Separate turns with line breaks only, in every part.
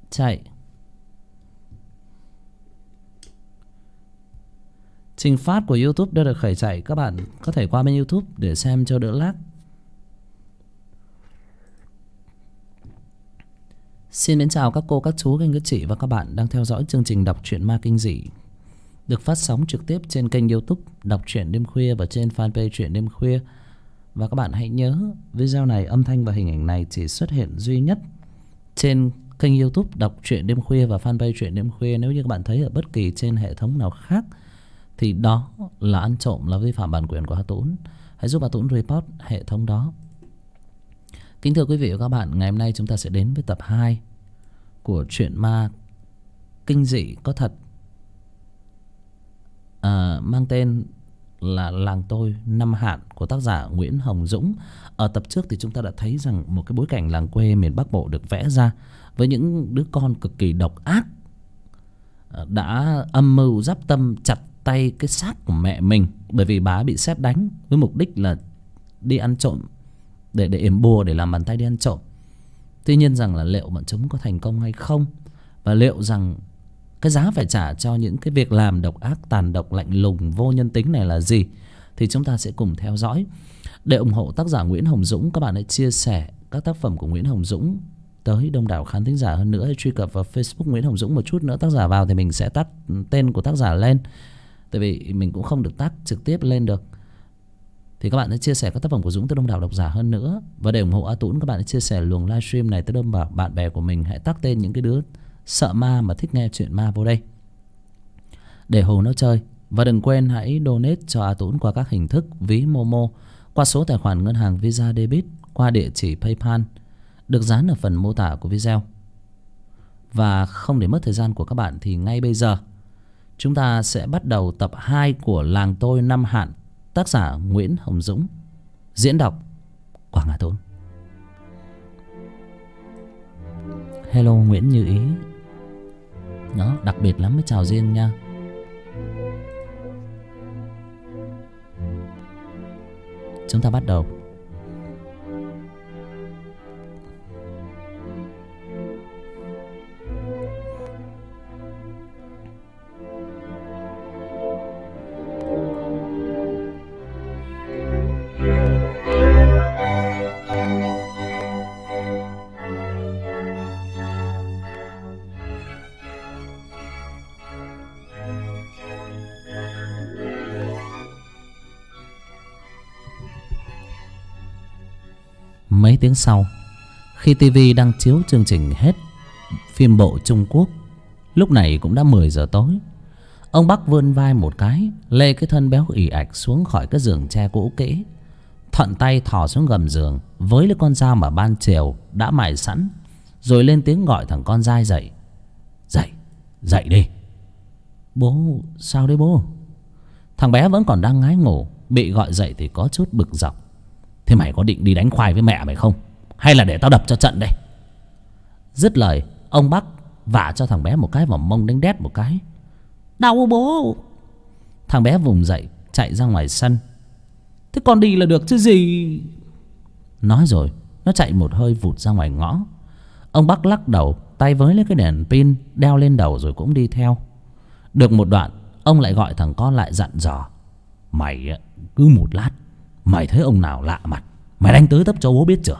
Chạy. Trình phát của YouTube đã được khởi chạy. Các bạn có thể qua bên YouTube để xem cho đỡ lag. Xin mến chào các cô, các chú, các anh, các chị và các bạn đang theo dõi chương trình đọc truyện ma kinh dị được phát sóng trực tiếp trên kênh YouTube Đọc truyện đêm khuya và trên fanpage Truyện đêm khuya. Và các bạn hãy nhớ video này, âm thanh và hình ảnh này chỉ xuất hiện duy nhất trên kênh YouTube Đọc truyện đêm khuya và fanpage Truyện đêm khuya. Nếu như các bạn thấy ở bất kỳ trên hệ thống nào khác thì đó là ăn trộm, là vi phạm bản quyền của Hà Tũng. Hãy giúp Hà Tũng report hệ thống đó. Kính thưa quý vị và các bạn, ngày hôm nay chúng ta sẽ đến với tập 2 của truyện ma kinh dị có thật, mang tên là Làng Tôi Năm Hạn của tác giả Nguyễn Hồng Dũng. Ở tập trước thì chúng ta đã thấy rằng một cái bối cảnh làng quê miền Bắc Bộ được vẽ ra với những đứa con cực kỳ độc ác, đã âm mưu giáp tâm chặt tay cái xác của mẹ mình, bởi vì bà bị sét đánh với mục đích là đi ăn trộm, để yểm bùa, để làm bàn tay đi ăn trộm. Tuy nhiên rằng là liệu bọn chúng có thành công hay không, và liệu rằng cái giá phải trả cho những cái việc làm độc ác, tàn độc, lạnh lùng, vô nhân tính này là gì, thì chúng ta sẽ cùng theo dõi. Để ủng hộ tác giả Nguyễn Hồng Dũng, các bạn hãy chia sẻ các tác phẩm của Nguyễn Hồng Dũng tới đông đảo khán thính giả hơn nữa. Hãy truy cập vào Facebook Nguyễn Hồng Dũng một chút nữa, tác giả vào thì mình sẽ tắt tên của tác giả lên, tại vì mình cũng không được tắt trực tiếp lên được. Thì các bạn hãy chia sẻ các tác phẩm của Dũng tới đông đảo độc giả hơn nữa. Và để ủng hộ A Tũng, các bạn hãy chia sẻ luồng livestream này tới đông đảo bạn bè của mình. Hãy tag tên những cái đứa sợ ma mà thích nghe chuyện ma vô đây để hù nó chơi. Và đừng quên hãy donate cho A Tũng qua các hình thức ví Momo, qua số tài khoản ngân hàng Visa Debit, qua địa chỉ PayPal được dán ở phần mô tả của video. Và không để mất thời gian của các bạn thì ngay bây giờ chúng ta sẽ bắt đầu tập 2 của Làng Tôi Năm Hạn, tác giả Nguyễn Hồng Dũng, diễn đọc Quảng Hà Tốn. Hello Nguyễn Như Ý. Đó, đặc biệt lắm mới chào riêng nha. Chúng ta bắt đầu. Mấy tiếng sau, khi TV đang chiếu chương trình hết phim bộ Trung Quốc, lúc này cũng đã 10 giờ tối. Ông Bắc vươn vai một cái, lê cái thân béo ì ạch xuống khỏi cái giường tre cũ kỹ, thuận tay thò xuống gầm giường, với lấy con dao mà ban chiều đã mài sẵn, rồi lên tiếng gọi thằng con dai dậy. Dậy, dậy đi. Bố, sao đấy bố? Thằng bé vẫn còn đang ngái ngủ, bị gọi dậy thì có chút bực dọc. Thế mày có định đi đánh khoai với mẹ mày không, hay là để tao đập cho trận đây? Dứt lời, ông Bắc vả cho thằng bé một cái vào mông, đánh đét một cái. Đau bố. Thằng bé vùng dậy chạy ra ngoài sân. Thế con đi là được chứ gì? Nói rồi nó chạy một hơi vụt ra ngoài ngõ. Ông Bắc lắc đầu, tay với lấy cái đèn pin đeo lên đầu rồi cũng đi theo. Được một đoạn, ông lại gọi thằng con lại dặn dò. Mày cứ một lát, mày thấy ông nào lạ mặt, mày đánh tới tấp cho bố biết chưa?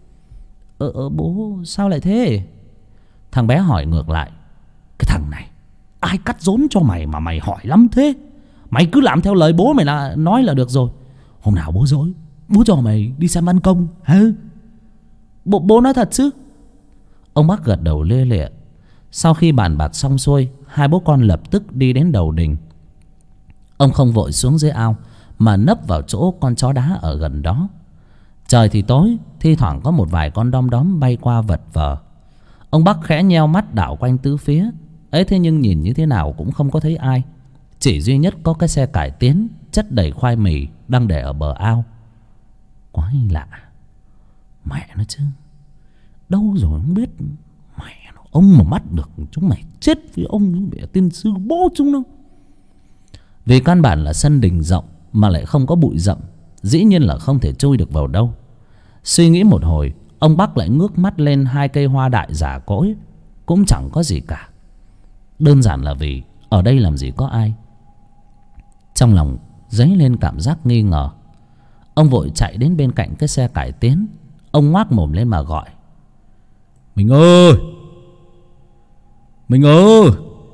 Bố sao lại thế? Thằng bé hỏi ngược lại. Cái thằng này, ai cắt rốn cho mày mà mày hỏi lắm thế? Mày cứ làm theo lời bố mày là nói là được rồi. Hôm nào bố dối, bố cho mày đi xem ban công hả? Bố nói thật chứ? Ông Bắc gật đầu lê lịa. Sau khi bàn bạc xong xuôi, hai bố con lập tức đi đến đầu đình. Ông không vội xuống dưới ao mà nấp vào chỗ con chó đá ở gần đó. Trời thì tối, thi thoảng có một vài con đom đóm bay qua vật vờ. Ông Bắc khẽ nheo mắt đảo quanh tứ phía ấy, thế nhưng nhìn như thế nào cũng không có thấy ai. Chỉ duy nhất có cái xe cải tiến chất đầy khoai mì đang để ở bờ ao. Quái lạ. Mẹ nó chứ, đâu rồi không biết. Mẹ nó, ông mà bắt được chúng mày chết với ông mẹ tiên sư bố chúng nó. Vì căn bản là sân đình rộng mà lại không có bụi rậm, dĩ nhiên là không thể chui được vào đâu. Suy nghĩ một hồi, ông Bắc lại ngước mắt lên hai cây hoa đại giả cỗi cũng chẳng có gì cả. Đơn giản là vì ở đây làm gì có ai. Trong lòng dấy lên cảm giác nghi ngờ. Ông vội chạy đến bên cạnh cái xe cải tiến. Ông ngoác mồm lên mà gọi: Mình ơi! Mình ơi!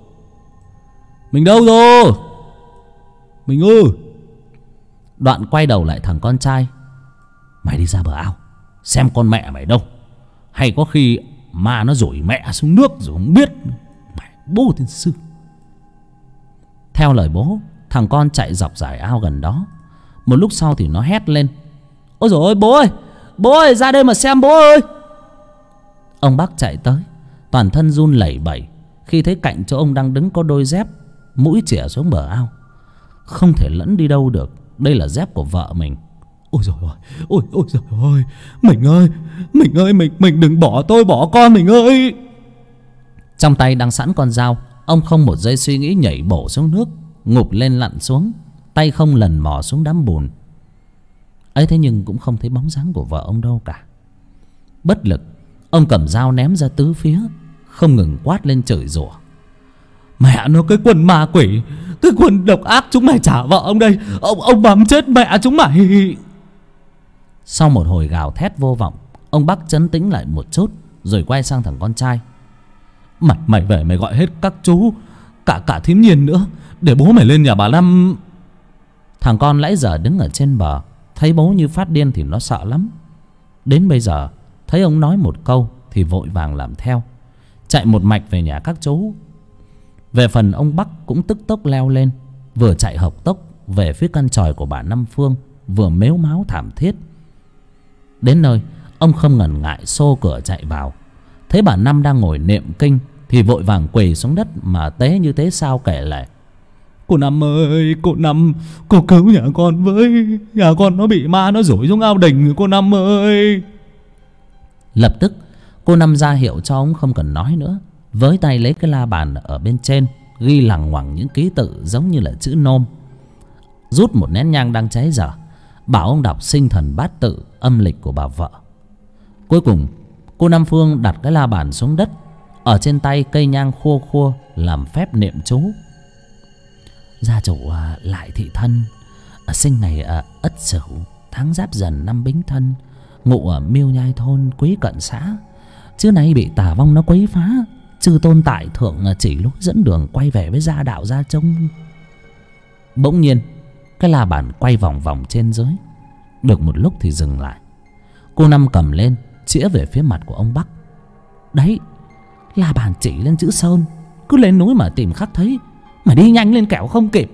Mình đâu rồi? Mình ơi! Đoạn quay đầu lại thằng con trai: Mày đi ra bờ ao xem con mẹ mày đâu. Hay có khi ma nó rủi mẹ xuống nước rồi không biết. Mày bố tiên sư. Theo lời bố, thằng con chạy dọc dải ao gần đó. Một lúc sau thì nó hét lên: Ôi dồi ôi bố ơi! Bố ơi ra đây mà xem bố ơi! Ông Bắc chạy tới, toàn thân run lẩy bẩy khi thấy cạnh chỗ ông đang đứng có đôi dép, mũi chĩa xuống bờ ao. Không thể lẫn đi đâu được, đây là dép của vợ mình. Ôi dồi ôi! Ôi dồi ôi! Mình ơi! Mình ơi! Mình đừng bỏ tôi, bỏ con mình ơi! Trong tay đang sẵn con dao, ông không một giây suy nghĩ nhảy bổ xuống nước, ngụp lên lặn xuống, tay không lần mò xuống đám bùn ấy. Thế nhưng cũng không thấy bóng dáng của vợ ông đâu cả. Bất lực, ông cầm dao ném ra tứ phía, không ngừng quát lên chửi rủa: Mẹ nó, cái quần ma quỷ, cái quần độc ác, chúng mày trả vợ ông đây. Ông bắn chết mẹ chúng mày. Sau một hồi gào thét vô vọng, ông Bắc trấn tĩnh lại một chút, rồi quay sang thằng con trai: Mày về mày gọi hết các chú, cả thím Nhiên nữa, để bố mày lên nhà bà Năm. Thằng con nãy giờ đứng ở trên bờ, thấy bố như phát điên thì nó sợ lắm. Đến bây giờ thấy ông nói một câu thì vội vàng làm theo, chạy một mạch về nhà các chú. Về phần ông Bắc cũng tức tốc leo lên, vừa chạy hộc tốc về phía căn chòi của bà Năm Phương, vừa mếu máo thảm thiết. Đến nơi, ông không ngần ngại xô cửa chạy vào. Thấy bà Năm đang ngồi niệm kinh thì vội vàng quỳ xuống đất mà tế như tế sao kể lể: Cô Năm ơi, cô Năm, cô cứu nhà con với. Nhà con nó bị ma nó rủi xuống ao đình, cô Năm ơi. Lập tức cô Năm ra hiệu cho ông không cần nói nữa, với tay lấy cái la bàn ở bên trên, ghi lằng ngoằng những ký tự giống như là chữ nôm. Rút một nén nhang đang cháy dở, bảo ông đọc sinh thần bát tự âm lịch của bà vợ. Cuối cùng cô Năm Phương đặt cái la bàn xuống đất, ở trên tay cây nhang khua khua làm phép niệm chú: Gia chủ Lại Thị Thân, sinh ngày Ất Sửu, tháng Giáp Dần, năm Bính Thân, ngụ ở Miêu Nhai thôn Quý Cận xã. Trước nay bị tà vong nó quấy phá, chư tôn tại thượng chỉ lối dẫn đường quay về với gia đạo gia trông. Bỗng nhiên cái la bàn quay vòng vòng trên dưới, được một lúc thì dừng lại. Cô Năm cầm lên chĩa về phía mặt của ông Bắc: Đấy, la bàn chỉ lên chữ Sơn, cứ lên núi mà tìm khắc thấy. Mà đi nhanh lên kẻo không kịp.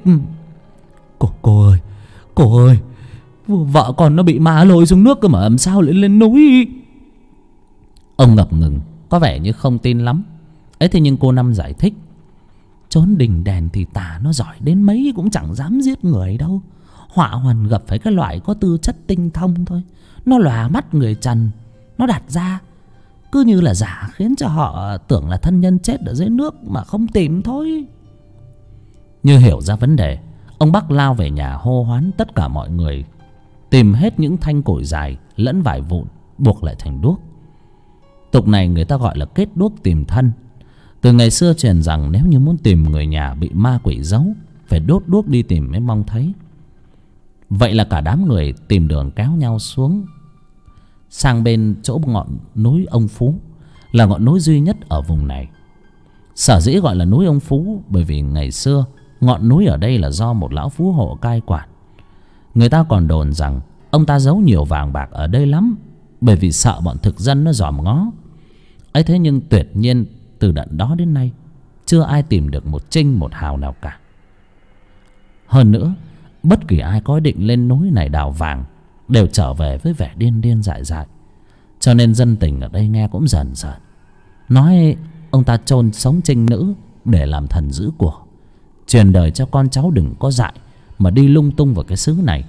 Cô ơi, vợ con nó bị ma lôi xuống nước cơ mà làm sao lại lên núi? Ông ngập ngừng, có vẻ như không tin lắm ấy. Thế nhưng cô Năm giải thích: Trốn đình đèn thì tà nó giỏi đến mấy cũng chẳng dám giết người đâu. Họa hoàn gặp phải cái loại có tư chất tinh thông thôi. Nó lòa mắt người trần, nó đặt ra cứ như là giả, khiến cho họ tưởng là thân nhân chết ở dưới nước mà không tìm thôi. Như hiểu ra vấn đề, ông Bắc lao về nhà hô hoán tất cả mọi người tìm hết những thanh củi dài lẫn vải vụn, buộc lại thành đuốc. Tục này người ta gọi là kết đuốc tìm thân. Từ ngày xưa truyền rằng nếu như muốn tìm người nhà bị ma quỷ giấu, phải đốt đuốc đi tìm mới mong thấy. Vậy là cả đám người tìm đường kéo nhau xuống sang bên chỗ ngọn núi Ông Phú, là ngọn núi duy nhất ở vùng này. Sở dĩ gọi là núi Ông Phú bởi vì ngày xưa ngọn núi ở đây là do một lão phú hộ cai quản. Người ta còn đồn rằng ông ta giấu nhiều vàng bạc ở đây lắm, bởi vì sợ bọn thực dân nó dòm ngó ấy. Thế nhưng tuyệt nhiên từ đợt đó đến nay chưa ai tìm được một trinh một hào nào cả. Hơn nữa, bất kỳ ai có ý định lên núi này đào vàng đều trở về với vẻ điên điên dại dại. Cho nên dân tình ở đây nghe cũng dần dần nói ông ta chôn sống trinh nữ để làm thần giữ của, truyền đời cho con cháu đừng có dại mà đi lung tung vào cái xứ này.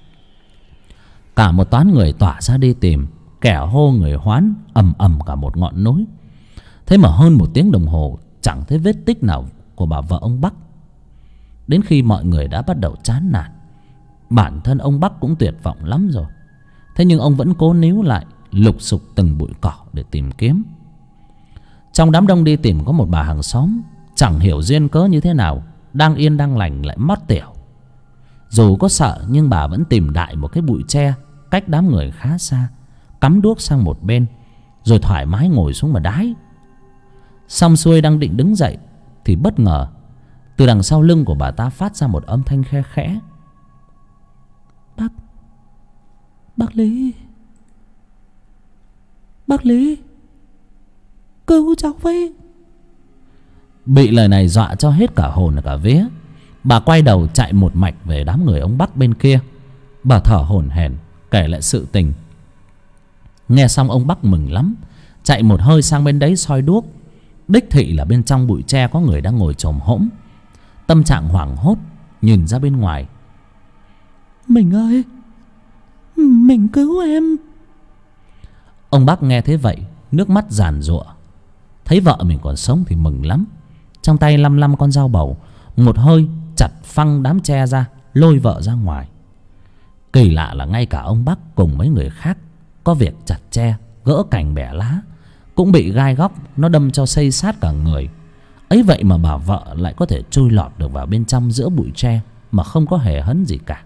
Cả một toán người tỏa ra đi tìm, kẻ hô người hoán, ầm ầm cả một ngọn núi. Thế mà hơn 1 tiếng đồng hồ chẳng thấy vết tích nào của bà vợ ông Bắc. Đến khi mọi người đã bắt đầu chán nản, bản thân ông Bắc cũng tuyệt vọng lắm rồi. Thế nhưng ông vẫn cố níu lại, lục sục từng bụi cỏ để tìm kiếm. Trong đám đông đi tìm có một bà hàng xóm, chẳng hiểu duyên cớ như thế nào, đang yên đang lành lại mót tiểu. Dù có sợ nhưng bà vẫn tìm đại một cái bụi tre cách đám người khá xa, cắm đuốc sang một bên, rồi thoải mái ngồi xuống mà đái. Xong xuôi đang định đứng dậy thì bất ngờ từ đằng sau lưng của bà ta phát ra một âm thanh khe khẽ. Bác Lý, bác Lý, cứu cháu với. Bị lời này dọa cho hết cả hồn cả vía. Bà quay đầu chạy một mạch về đám người ông Bắc bên kia. Bà thở hổn hển kể lại sự tình. Nghe xong ông Bắc mừng lắm, chạy một hơi sang bên đấy soi đuốc. Đích thị là bên trong bụi tre có người đang ngồi chồm hỗn. Tâm trạng hoảng hốt nhìn ra bên ngoài. Mình ơi, mình cứu em. Ông Bắc nghe thế vậy, nước mắt giàn giụa. Thấy vợ mình còn sống thì mừng lắm. Trong tay lăm lăm con dao bầu, một hơi chặt phăng đám tre ra, lôi vợ ra ngoài. Kỳ lạ là ngay cả ông Bắc cùng mấy người khác có việc chặt tre, gỡ cành bẻ lá cũng bị gai góc nó đâm cho xây sát cả người. Ấy vậy mà bà vợ lại có thể chui lọt được vào bên trong giữa bụi tre mà không có hề hấn gì cả.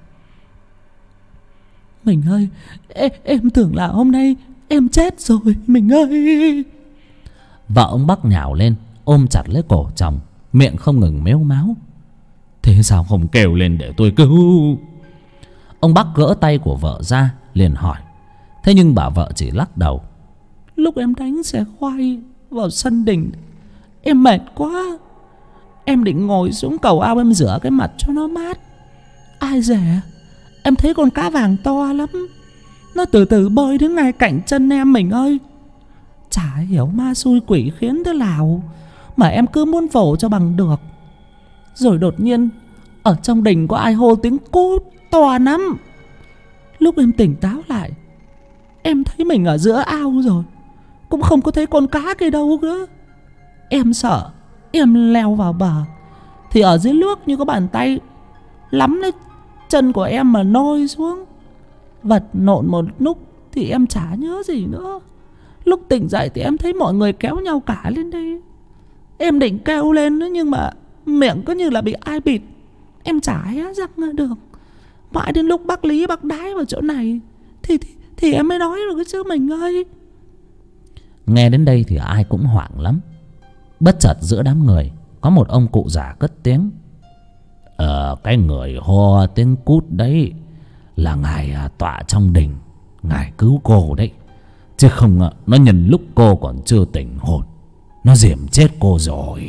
Mình ơi, em tưởng là hôm nay em chết rồi, mình ơi. Vợ ông Bắc nhào lên ôm chặt lấy cổ chồng, miệng không ngừng mếu máo. Thế sao không kêu lên để tôi cứu? Ông Bắc gỡ tay của vợ ra liền hỏi. Thế nhưng bà vợ chỉ lắc đầu. Lúc em đánh xe khoai vào sân đình, em mệt quá, em định ngồi xuống cầu ao em rửa cái mặt cho nó mát. Ai dè em thấy con cá vàng to lắm, nó từ từ bơi đến ngay cạnh chân em mình ơi. Chả hiểu ma xui quỷ khiến thế nào mà em cứ muốn vồ cho bằng được. Rồi đột nhiên ở trong đình có ai hô tiếng cút to lắm. Lúc em tỉnh táo lại, em thấy mình ở giữa ao rồi, cũng không có thấy con cá kia đâu nữa. Em sợ, em leo vào bờ thì ở dưới nước như có bàn tay lắm lấy chân của em mà nôi xuống. Vật nộn một lúc thì em chả nhớ gì nữa. Lúc tỉnh dậy thì em thấy mọi người kéo nhau cả lên đây. Em định kêu lên nữa nhưng mà miệng cứ như là bị ai bịt, em chả hé răng được. Mãi đến lúc bác Lý bác đái vào chỗ này thì em mới nói được chứ mình ơi. Nghe đến đây thì ai cũng hoảng lắm. Bất chợt giữa đám người có một ông cụ già cất tiếng. Cái người hô tiếng cút đấy là ngài tọa trong đình, ngài cứu cô đấy. Chứ không nó nhân lúc cô còn chưa tỉnh hồn, nó giểm chết cô rồi.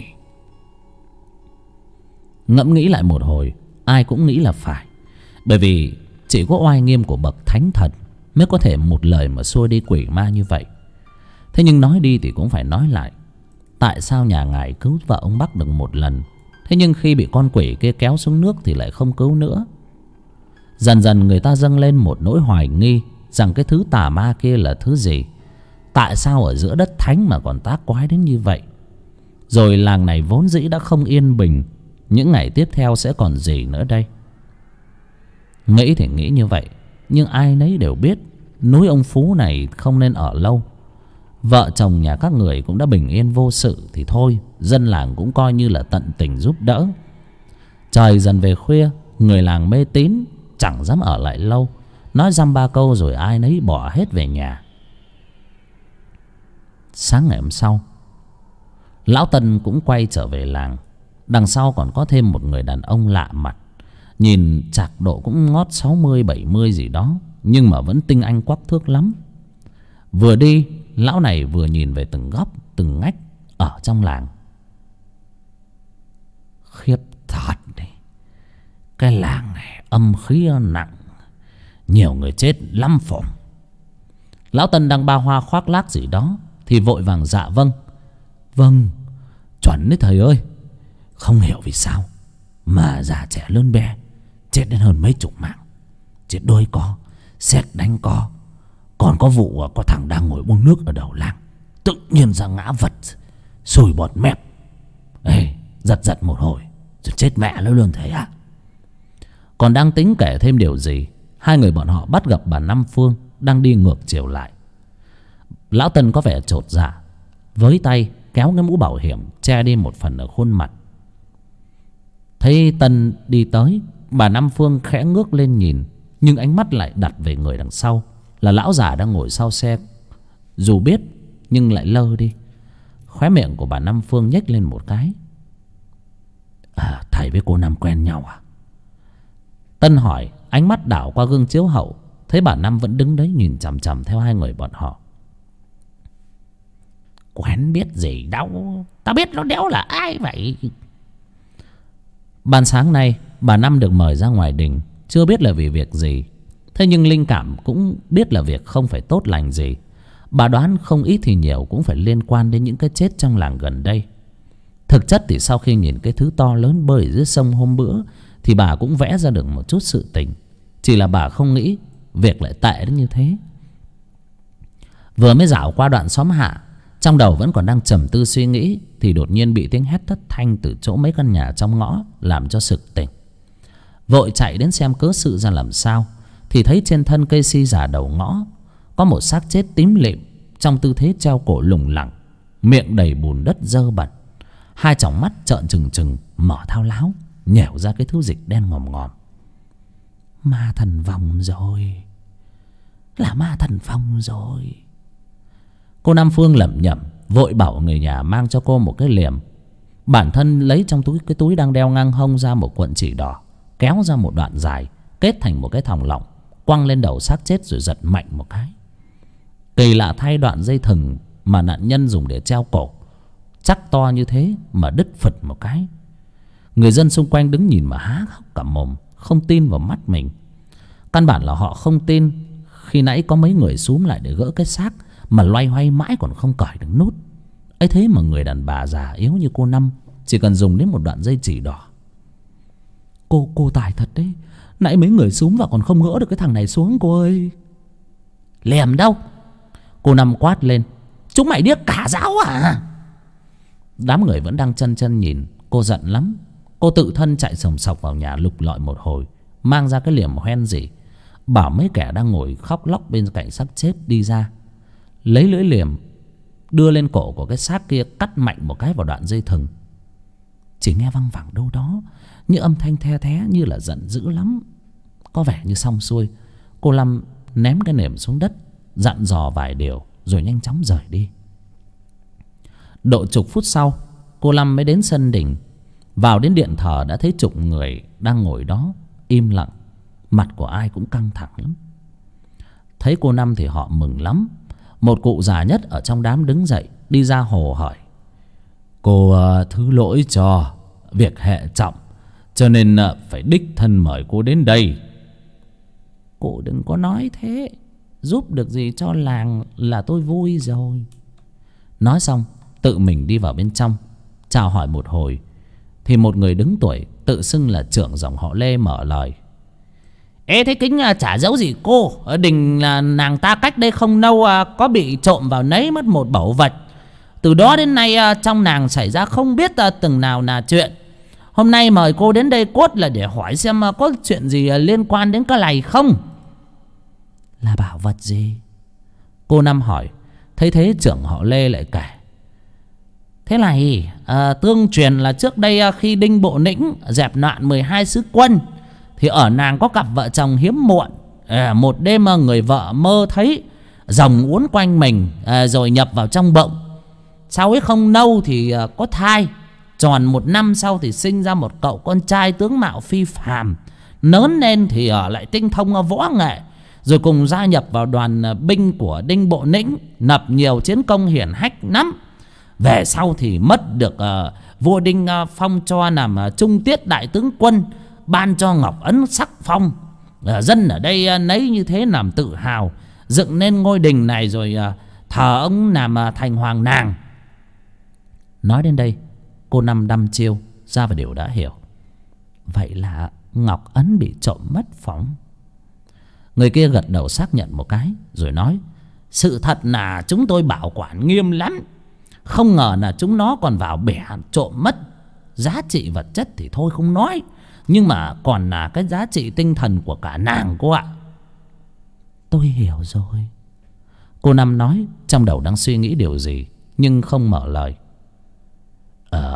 Ngẫm nghĩ lại một hồi, ai cũng nghĩ là phải. Bởi vì chỉ có oai nghiêm của bậc thánh thần mới có thể một lời mà xua đi quỷ ma như vậy. Thế nhưng nói đi thì cũng phải nói lại. Tại sao nhà ngài cứu vợ ông Bắc được một lần, thế nhưng khi bị con quỷ kia kéo xuống nước thì lại không cứu nữa? Dần dần người ta dâng lên một nỗi hoài nghi rằng cái thứ tà ma kia là thứ gì. Tại sao ở giữa đất thánh mà còn tác quái đến như vậy? Rồi làng này vốn dĩ đã không yên bình, những ngày tiếp theo sẽ còn gì nữa đây? Nghĩ thì nghĩ như vậy, nhưng ai nấy đều biết núi ông Phú này không nên ở lâu. Vợ chồng nhà các người cũng đã bình yên vô sự thì thôi, dân làng cũng coi như là tận tình giúp đỡ. Trời dần về khuya, người làng mê tín chẳng dám ở lại lâu, nói dăm ba câu rồi ai nấy bỏ hết về nhà. Sáng ngày hôm sau, lão Tân cũng quay trở về làng. Đằng sau còn có thêm một người đàn ông lạ mặt, nhìn chạc độ cũng ngót 60-70 gì đó, nhưng mà vẫn tinh anh quắc thước lắm. Vừa đi, lão này vừa nhìn về từng góc, từng ngách ở trong làng. Khiếp thật đấy, cái làng này âm khí nặng, nhiều người chết lắm phỏng. Lão Tân đang ba hoa khoác lác gì đó thì vội vàng dạ vâng. Vâng, chuẩn đấy thầy ơi. Không hiểu vì sao mà già trẻ lớn bé chết đến hơn mấy chục mạng. Chết đôi có, xét đánh có. Còn có vụ có thằng đang ngồi uống nước ở đầu làng, tự nhiên ra ngã vật, sùi bọt mép. Ê, giật một hồi rồi chết mẹ nó luôn thầy ạ. Còn đang tính kể thêm điều gì, hai người bọn họ bắt gặp bà Năm Phương đang đi ngược chiều lại. Lão Tân có vẻ chột dạ, với tay kéo cái mũ bảo hiểm che đi một phần ở khuôn mặt. Thấy Tân đi tới, bà Năm Phương khẽ ngước lên nhìn, nhưng ánh mắt lại đặt về người đằng sau, là lão già đang ngồi sau xe. Dù biết nhưng lại lơ đi. Khóe miệng của bà Năm Phương nhếch lên một cái. Thầy với cô Năm quen nhau à? Tân hỏi, ánh mắt đảo qua gương chiếu hậu, thấy bà Năm vẫn đứng đấy nhìn chằm chằm theo hai người bọn họ. Quen biết gì đâu, tao biết nó đéo là ai vậy. Ban sáng nay bà Năm được mời ra ngoài đình, chưa biết là vì việc gì. Thế nhưng linh cảm cũng biết là việc không phải tốt lành gì. Bà đoán không ít thì nhiều cũng phải liên quan đến những cái chết trong làng gần đây. Thực chất thì sau khi nhìn cái thứ to lớn bơi dưới sông hôm bữa thì bà cũng vẽ ra được một chút sự tình. Chỉ là bà không nghĩ việc lại tệ đến như thế. Vừa mới dạo qua đoạn xóm Hạ, trong đầu vẫn còn đang trầm tư suy nghĩ, thì đột nhiên bị tiếng hét thất thanh từ chỗ mấy căn nhà trong ngõ làm cho sực tỉnh. Vội chạy đến xem cớ sự ra làm sao, thì thấy trên thân cây si già đầu ngõ có một xác chết tím lịm, trong tư thế treo cổ lủng lẳng, miệng đầy bùn đất dơ bẩn, hai tròng mắt trợn trừng trừng mở thao láo, nhẻo ra cái thứ dịch đen ngòm ngòm. Ma thần vong rồi, là ma thần vong rồi. Cô Năm Phương lẩm nhẩm, vội bảo người nhà mang cho cô một cái liềm. Bản thân lấy trong cái túi đang đeo ngang hông ra một cuộn chỉ đỏ, kéo ra một đoạn dài kết thành một cái thòng lọng, quăng lên đầu xác chết rồi giật mạnh một cái. Kỳ lạ thay, đoạn dây thừng mà nạn nhân dùng để treo cổ chắc to như thế mà đứt phật một cái. Người dân xung quanh đứng nhìn mà há hốc cả mồm, không tin vào mắt mình. Căn bản là họ không tin khi nãy có mấy người xúm lại để gỡ cái xác mà loay hoay mãi còn không cởi được nút. Ấy thế mà người đàn bà già yếu như cô Năm chỉ cần dùng đến một đoạn dây chỉ đỏ. Cô tài thật đấy, nãy mấy người xúm vào còn không gỡ được cái thằng này xuống cô ơi. Liềm đâu? Cô Năm quát lên. Chúng mày điếc cả giáo à? Đám người vẫn đang chân chân nhìn. Cô giận lắm. Cô tự thân chạy sòng sọc vào nhà lục lọi một hồi, mang ra cái liềm hoen gì, bảo mấy kẻ đang ngồi khóc lóc bên cạnh xác chết đi ra, lấy lưỡi liềm đưa lên cổ của cái xác kia, cắt mạnh một cái vào đoạn dây thừng. Chỉ nghe văng vẳng đâu đó như âm thanh the thé, như là giận dữ lắm. Có vẻ như xong xuôi, cô Năm ném cái liềm xuống đất, dặn dò vài điều rồi nhanh chóng rời đi. Độ chục phút sau, cô Năm mới đến sân đình. Vào đến điện thờ đã thấy chục người đang ngồi đó im lặng, mặt của ai cũng căng thẳng lắm. Thấy cô Năm thì họ mừng lắm. Một cụ già nhất ở trong đám đứng dậy đi ra hồ hỏi: Cô thứ lỗi cho, việc hệ trọng cho nên phải đích thân mời cô đến đây. Cụ đừng có nói thế, giúp được gì cho làng là tôi vui rồi. Nói xong tự mình đi vào bên trong, chào hỏi một hồi thì một người đứng tuổi tự xưng là trưởng dòng họ Lê mở lời: Ê, thế Kính chả giấu gì cô, ở đình là nàng ta cách đây không lâu có bị trộm vào nấy mất một báu vật. Từ đó đến nay trong nàng xảy ra không biết từng nào là chuyện. Hôm nay mời cô đến đây cốt là để hỏi xem có chuyện gì liên quan đến cái này không. Là bảo vật gì? Cô Năm hỏi. Thấy thế trưởng họ Lê lại kể: Thế này, tương truyền là trước đây khi Đinh Bộ Nĩnh dẹp nạn 12 sứ quân thì ở nàng có cặp vợ chồng hiếm muộn. Một đêm người vợ mơ thấy rồng uốn quanh mình rồi nhập vào trong bụng. Sau ấy không lâu thì có thai. Tròn 1 năm sau thì sinh ra một cậu con trai tướng mạo phi phàm. Lớn lên thì lại tinh thông võ nghệ, rồi cùng gia nhập vào đoàn binh của Đinh Bộ Nĩnh, lập nhiều chiến công hiển hách lắm. Về sau thì mất được vua Đinh phong cho làm trung tiết đại tướng quân, ban cho ngọc ấn sắc phong. Dân ở đây nấy như thế làm tự hào, dựng nên ngôi đình này rồi thờ ông làm thành hoàng nàng. Nói đến đây cô Năm đăm chiêu ra và đều đã hiểu. Vậy là ngọc ấn bị trộm mất phóng? Người kia gật đầu xác nhận một cái rồi nói: Sự thật là chúng tôi bảo quản nghiêm lắm, không ngờ là chúng nó còn vào bẻ trộm mất. Giá trị vật chất thì thôi không nói, nhưng mà còn là cái giá trị tinh thần của cả nàng cô ạ. Tôi hiểu rồi. Cô Năm nói, trong đầu đang suy nghĩ điều gì nhưng không mở lời.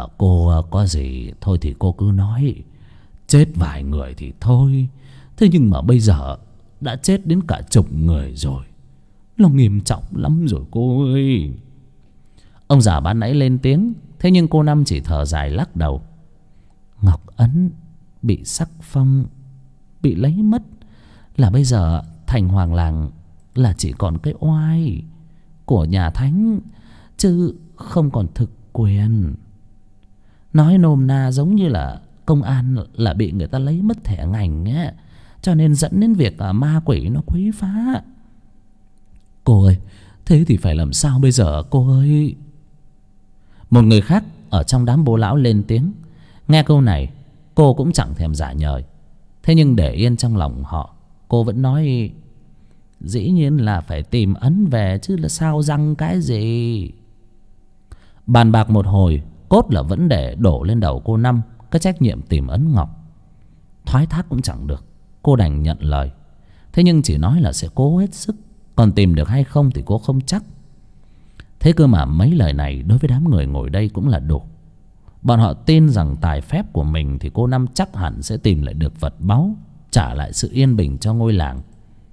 Cô có gì thôi thì cô cứ nói. Chết vài người thì thôi, thế nhưng mà bây giờ đã chết đến cả chục người rồi. Nó nghiêm trọng lắm rồi cô ơi. Ông già ban nãy lên tiếng, thế nhưng cô Năm chỉ thở dài lắc đầu. Ngọc Ấn bị sắc phong, bị lấy mất, là bây giờ thành hoàng làng là chỉ còn cái oai của nhà Thánh, chứ không còn thực quyền. Nói nôm na giống như là công an là bị người ta lấy mất thẻ ngành ấy, cho nên dẫn đến việc ma quỷ nó quấy phá. Cô ơi, thế thì phải làm sao bây giờ cô ơi? Một người khác ở trong đám bố lão lên tiếng. Nghe câu này, cô cũng chẳng thèm giả nhời. Thế nhưng để yên trong lòng họ, cô vẫn nói: dĩ nhiên là phải tìm Ấn về chứ là sao răng cái gì. Bàn bạc một hồi, cốt là vẫn để đổ lên đầu cô Năm cái trách nhiệm tìm Ấn Ngọc. Thoái thác cũng chẳng được, cô đành nhận lời. Thế nhưng chỉ nói là sẽ cố hết sức, còn tìm được hay không thì cô không chắc. Thế cơ mà mấy lời này đối với đám người ngồi đây cũng là đủ. Bọn họ tin rằng tài phép của mình thì cô Năm chắc hẳn sẽ tìm lại được vật báu, trả lại sự yên bình cho ngôi làng.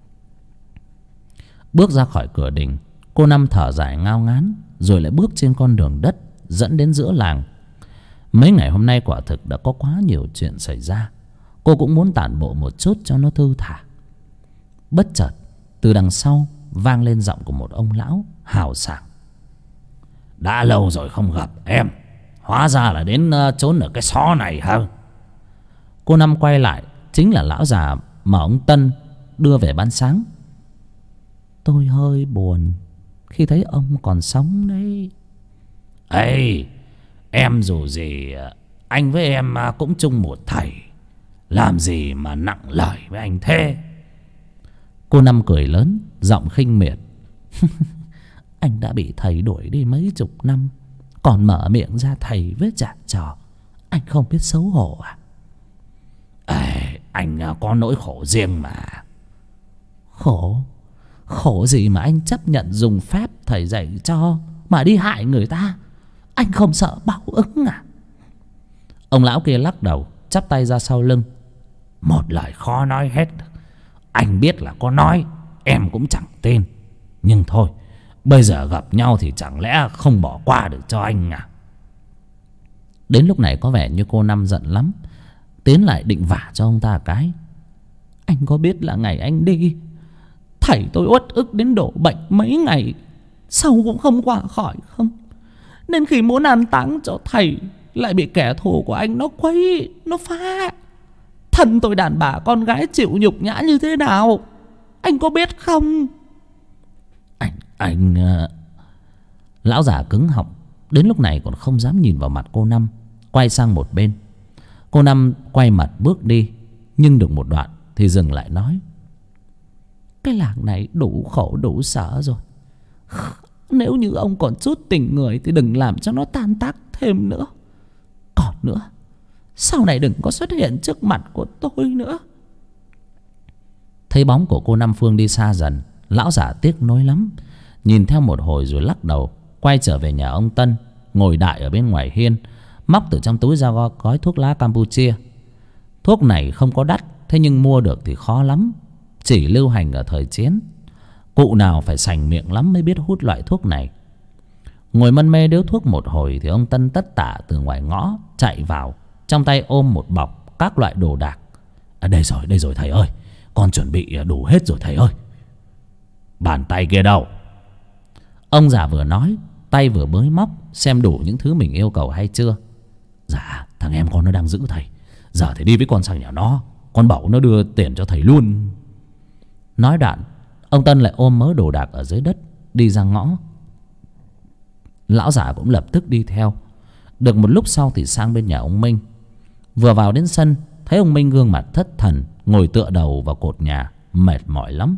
Bước ra khỏi cửa đình, cô Năm thở dài ngao ngán, rồi lại bước trên con đường đất dẫn đến giữa làng. Mấy ngày hôm nay quả thực đã có quá nhiều chuyện xảy ra. Cô cũng muốn tản bộ một chút cho nó thư thả. Bất chợt từ đằng sau vang lên giọng của một ông lão hào sảng: đã lâu rồi không gặp em, hóa ra là đến trốn ở cái xó này hả? Cô Năm quay lại, chính là lão già mà ông Tân đưa về ban sáng. Tôi hơi buồn khi thấy ông còn sống đấy. Ê, em dù gì anh với em cũng chung một thầy, làm gì mà nặng lời với anh thế? Cô Năm cười lớn, giọng khinh miệt. Anh đã bị thầy đuổi đi mấy chục năm, còn mở miệng ra thầy với trả trò, anh không biết xấu hổ à? Ê, anh có nỗi khổ riêng mà. Khổ? Khổ gì mà anh chấp nhận dùng phép thầy dạy cho mà đi hại người ta? Anh không sợ báo ứng à? Ông lão kia lắc đầu, chắp tay ra sau lưng. Một lời khó nói hết. Anh biết là có nói em cũng chẳng tin, nhưng thôi, bây giờ gặp nhau thì chẳng lẽ không bỏ qua được cho anh à? Đến lúc này có vẻ như cô Năm giận lắm, tiến lại định vả cho ông ta cái. Anh có biết là ngày anh đi, thầy tôi uất ức đến đổ bệnh mấy ngày, sau cũng không qua khỏi không? Nên khi muốn an táng cho thầy, lại bị kẻ thù của anh nó quấy, nó phá. Thân tôi đàn bà con gái chịu nhục nhã như thế nào, anh có biết không? Anh... Lão già cứng họng, đến lúc này còn không dám nhìn vào mặt cô Năm, quay sang một bên. Cô Năm quay mặt bước đi, nhưng được một đoạn thì dừng lại nói: cái làng này đủ khổ đủ sở rồi. Nếu như ông còn chút tình người thì đừng làm cho nó tan tác thêm nữa. Còn nữa, sau này đừng có xuất hiện trước mặt của tôi nữa. Thấy bóng của cô Năm Phương đi xa dần, lão giả tiếc nuối lắm, nhìn theo một hồi rồi lắc đầu, quay trở về nhà ông Tân, ngồi đại ở bên ngoài hiên, móc từ trong túi ra gói thuốc lá Campuchia. Thuốc này không có đắt, thế nhưng mua được thì khó lắm, chỉ lưu hành ở thời chiến. Cụ nào phải sành miệng lắm mới biết hút loại thuốc này. Ngồi mân mê điếu thuốc một hồi thì ông Tân tất tả từ ngoài ngõ chạy vào, trong tay ôm một bọc các loại đồ đạc. Đây rồi thầy ơi, con chuẩn bị đủ hết rồi thầy ơi. Bàn tay kia đâu? Ông già vừa nói, tay vừa bới móc xem đủ những thứ mình yêu cầu hay chưa. Dạ, thằng em con nó đang giữ thầy. Giờ thầy đi với con sang nhà nó, con bảo nó đưa tiền cho thầy luôn. Nói đoạn, ông Tân lại ôm mớ đồ đạc ở dưới đất đi ra ngõ. Lão giả cũng lập tức đi theo. Được một lúc sau thì sang bên nhà ông Minh. Vừa vào đến sân, thấy ông Minh gương mặt thất thần, ngồi tựa đầu vào cột nhà, mệt mỏi lắm.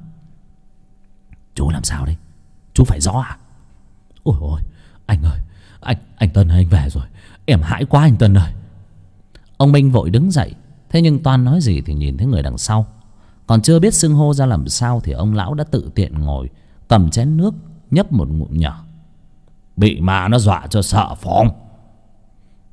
Chú làm sao đây? Chú phải gió à? Ôi ôi, anh ơi, anh Tân anh về rồi. Em hãi quá anh Tân ơi. Ông Minh vội đứng dậy, thế nhưng toan nói gì thì nhìn thấy người đằng sau. Còn chưa biết xưng hô ra làm sao thì ông lão đã tự tiện ngồi, cầm chén nước nhấp một ngụm nhỏ. Bị ma nó dọa cho sợ phải không?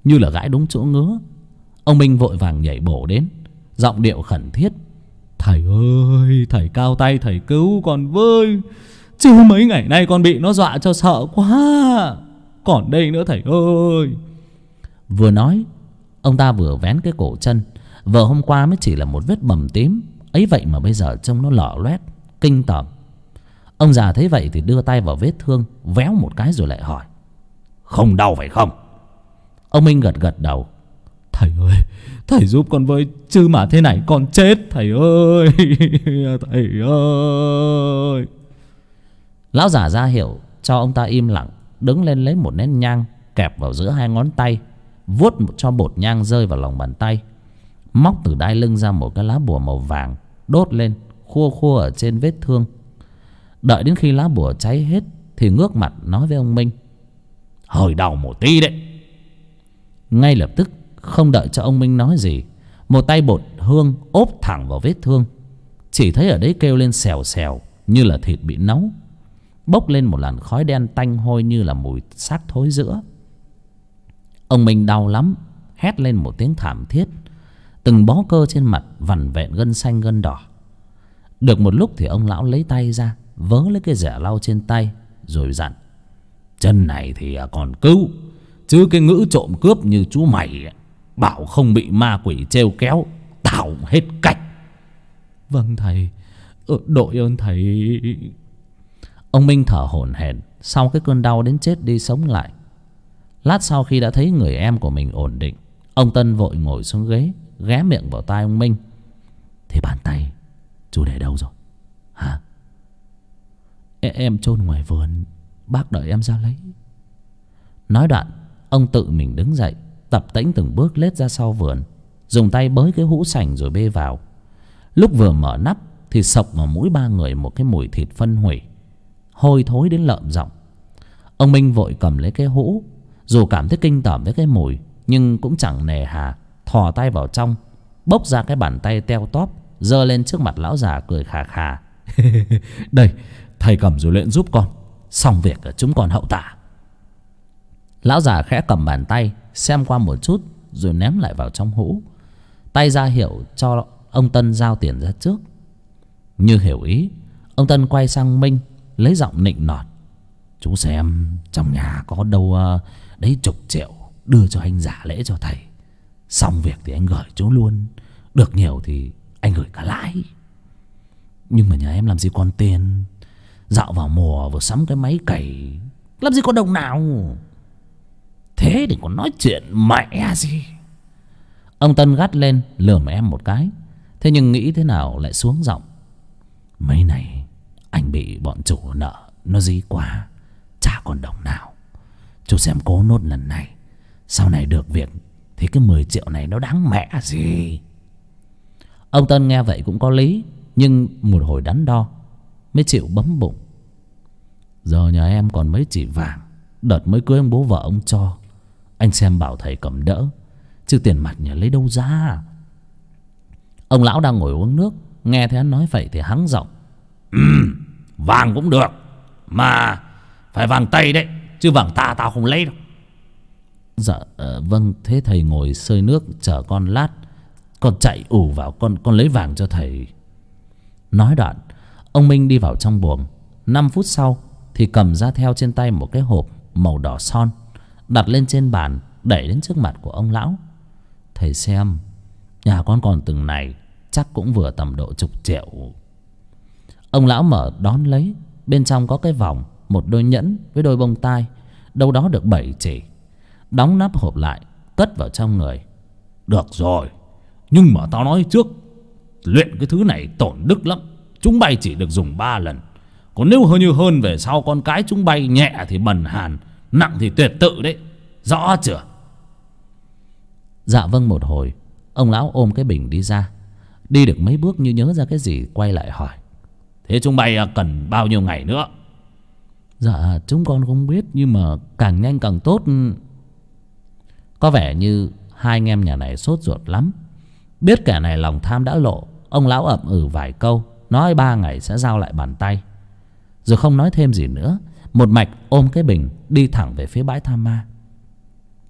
như là gãi đúng chỗ ngứa. Ông Minh vội vàng nhảy bổ đến, giọng điệu khẩn thiết: "Thầy ơi, thầy cao tay, thầy cứu con với, chứ mấy ngày nay con bị nó dọa cho sợ quá. Còn đây nữa thầy ơi." Vừa nói, ông ta vừa vén cái cổ chân. Vừa hôm qua mới chỉ là một vết bầm tím, ấy vậy mà bây giờ trông nó lở loét, kinh tởm. Ông già thấy vậy thì đưa tay vào vết thương, véo một cái rồi lại hỏi: "Không đau phải không?" Ông Minh gật gật đầu: "Thầy ơi, thầy giúp con với, chứ mà thế này con chết thầy ơi." "Thầy ơi." Lão già ra hiệu cho ông ta im lặng, đứng lên lấy một nén nhang kẹp vào giữa hai ngón tay, vuốt cho bột nhang rơi vào lòng bàn tay, móc từ đai lưng ra một cái lá bùa màu vàng, đốt lên khua khua ở trên vết thương. Đợi đến khi lá bùa cháy hết thì ngước mặt nói với ông Minh: "Hơi đau một tí đấy." Ngay lập tức, không đợi cho ông Minh nói gì, một tay bột hương ốp thẳng vào vết thương. Chỉ thấy ở đấy kêu lên xèo xèo như là thịt bị nấu, bốc lên một làn khói đen tanh hôi như là mùi xác thối rữa. Ông Minh đau lắm, hét lên một tiếng thảm thiết. Từng bó cơ trên mặt vằn vẹn gân xanh gân đỏ. Được một lúc thì ông lão lấy tay ra, vớ lấy cái rẻ lau trên tay rồi dặn: "Chân này thì còn cứu, chứ cái ngữ trộm cướp như chú mày bảo không bị ma quỷ trêu kéo, tao hết cách." "Vâng thầy, đội ơn thầy." Ông Minh thở hổn hển sau cái cơn đau đến chết đi sống lại. Lát sau khi đã thấy người em của mình ổn định, ông Tân vội ngồi xuống ghế, ghé miệng vào tai ông Minh: "Thế bàn tay chú để đâu rồi hả?" Em chôn ngoài vườn, bác đợi em ra lấy." Nói đoạn, ông tự mình đứng dậy, tập tễnh từng bước lết ra sau vườn, dùng tay bới cái hũ sành rồi bê vào. Lúc vừa mở nắp thì sộc vào mũi ba người một cái mùi thịt phân hủy, hôi thối đến lợm giọng. Ông Minh vội cầm lấy cái hũ, dù cảm thấy kinh tởm với cái mùi nhưng cũng chẳng nề hà, thò tay vào trong, bốc ra cái bàn tay teo tóp, giơ lên trước mặt lão già cười khà khà: "Đây, thầy cầm rồi luyện giúp con, xong việc chúng còn hậu tạ." Lão già khẽ cầm bàn tay xem qua một chút rồi ném lại vào trong hũ, tay ra hiệu cho ông Tân giao tiền ra trước. Như hiểu ý, ông Tân quay sang Minh lấy giọng nịnh nọt: "Chú xem trong nhà có đâu đấy 10 triệu đưa cho anh giả lễ cho thầy. Xong việc thì anh gửi chú luôn, được nhiều thì anh gửi cả lãi. Nhưng mà nhà em làm gì còn tiền, dạo vào mùa vừa sắm cái máy cày, làm gì có đồng nào. Thế thì còn nói chuyện mẹ gì." Ông Tân gắt lên lườm em một cái, thế nhưng nghĩ thế nào lại xuống giọng: "Mấy này anh bị bọn chủ nợ nó dí quá, chả còn đồng nào. Chú xem cố nốt lần này, sau này được việc thì cái 10 triệu này nó đáng mẹ gì." Ông Tân nghe vậy cũng có lý, nhưng một hồi đắn đo mới chịu bấm bụng: "Giờ nhà em còn mấy chỉ vàng, đợt mới cưới ông bố vợ ông cho, anh xem bảo thầy cầm đỡ, chứ tiền mặt nhà lấy đâu ra." Ông lão đang ngồi uống nước, nghe thấy hắn nói vậy thì hắng giọng: "Vàng cũng được, mà phải vàng Tây đấy, chứ vàng ta tao không lấy đâu." "Dạ vâng, thế thầy ngồi xơi nước chờ con lát, con chạy ù vào con lấy vàng cho thầy." Nói đoạn, ông Minh đi vào trong buồng. 5 phút sau thì cầm ra theo trên tay một cái hộp màu đỏ son, đặt lên trên bàn, đẩy đến trước mặt của ông lão: "Thầy xem, nhà con còn từng này, chắc cũng vừa tầm độ 10 triệu." Ông lão mở đón lấy, bên trong có cái vòng, một đôi nhẫn với đôi bông tai, đâu đó được 7 chỉ. Đóng nắp hộp lại, cất vào trong người: "Được rồi, nhưng mà tao nói trước, luyện cái thứ này tổn đức lắm. Chúng bay chỉ được dùng 3 lần. Còn nếu hơn như hơn về sau con cái chúng bay nhẹ thì bần hàn, nặng thì tuyệt tự đấy. Rõ chưa?" Dạ vâng một hồi, ông lão ôm cái bình đi ra. Đi được mấy bước như nhớ ra cái gì, quay lại hỏi: "Thế chúng bay cần bao nhiêu ngày nữa?" "Dạ chúng con không biết, nhưng mà càng nhanh càng tốt." Có vẻ như hai anh em nhà này sốt ruột lắm. Biết kẻ này lòng tham đã lộ, ông lão ậm ừ vài câu, nói 3 ngày sẽ giao lại bàn tay, rồi không nói thêm gì nữa, một mạch ôm cái bình đi thẳng về phía bãi tha ma.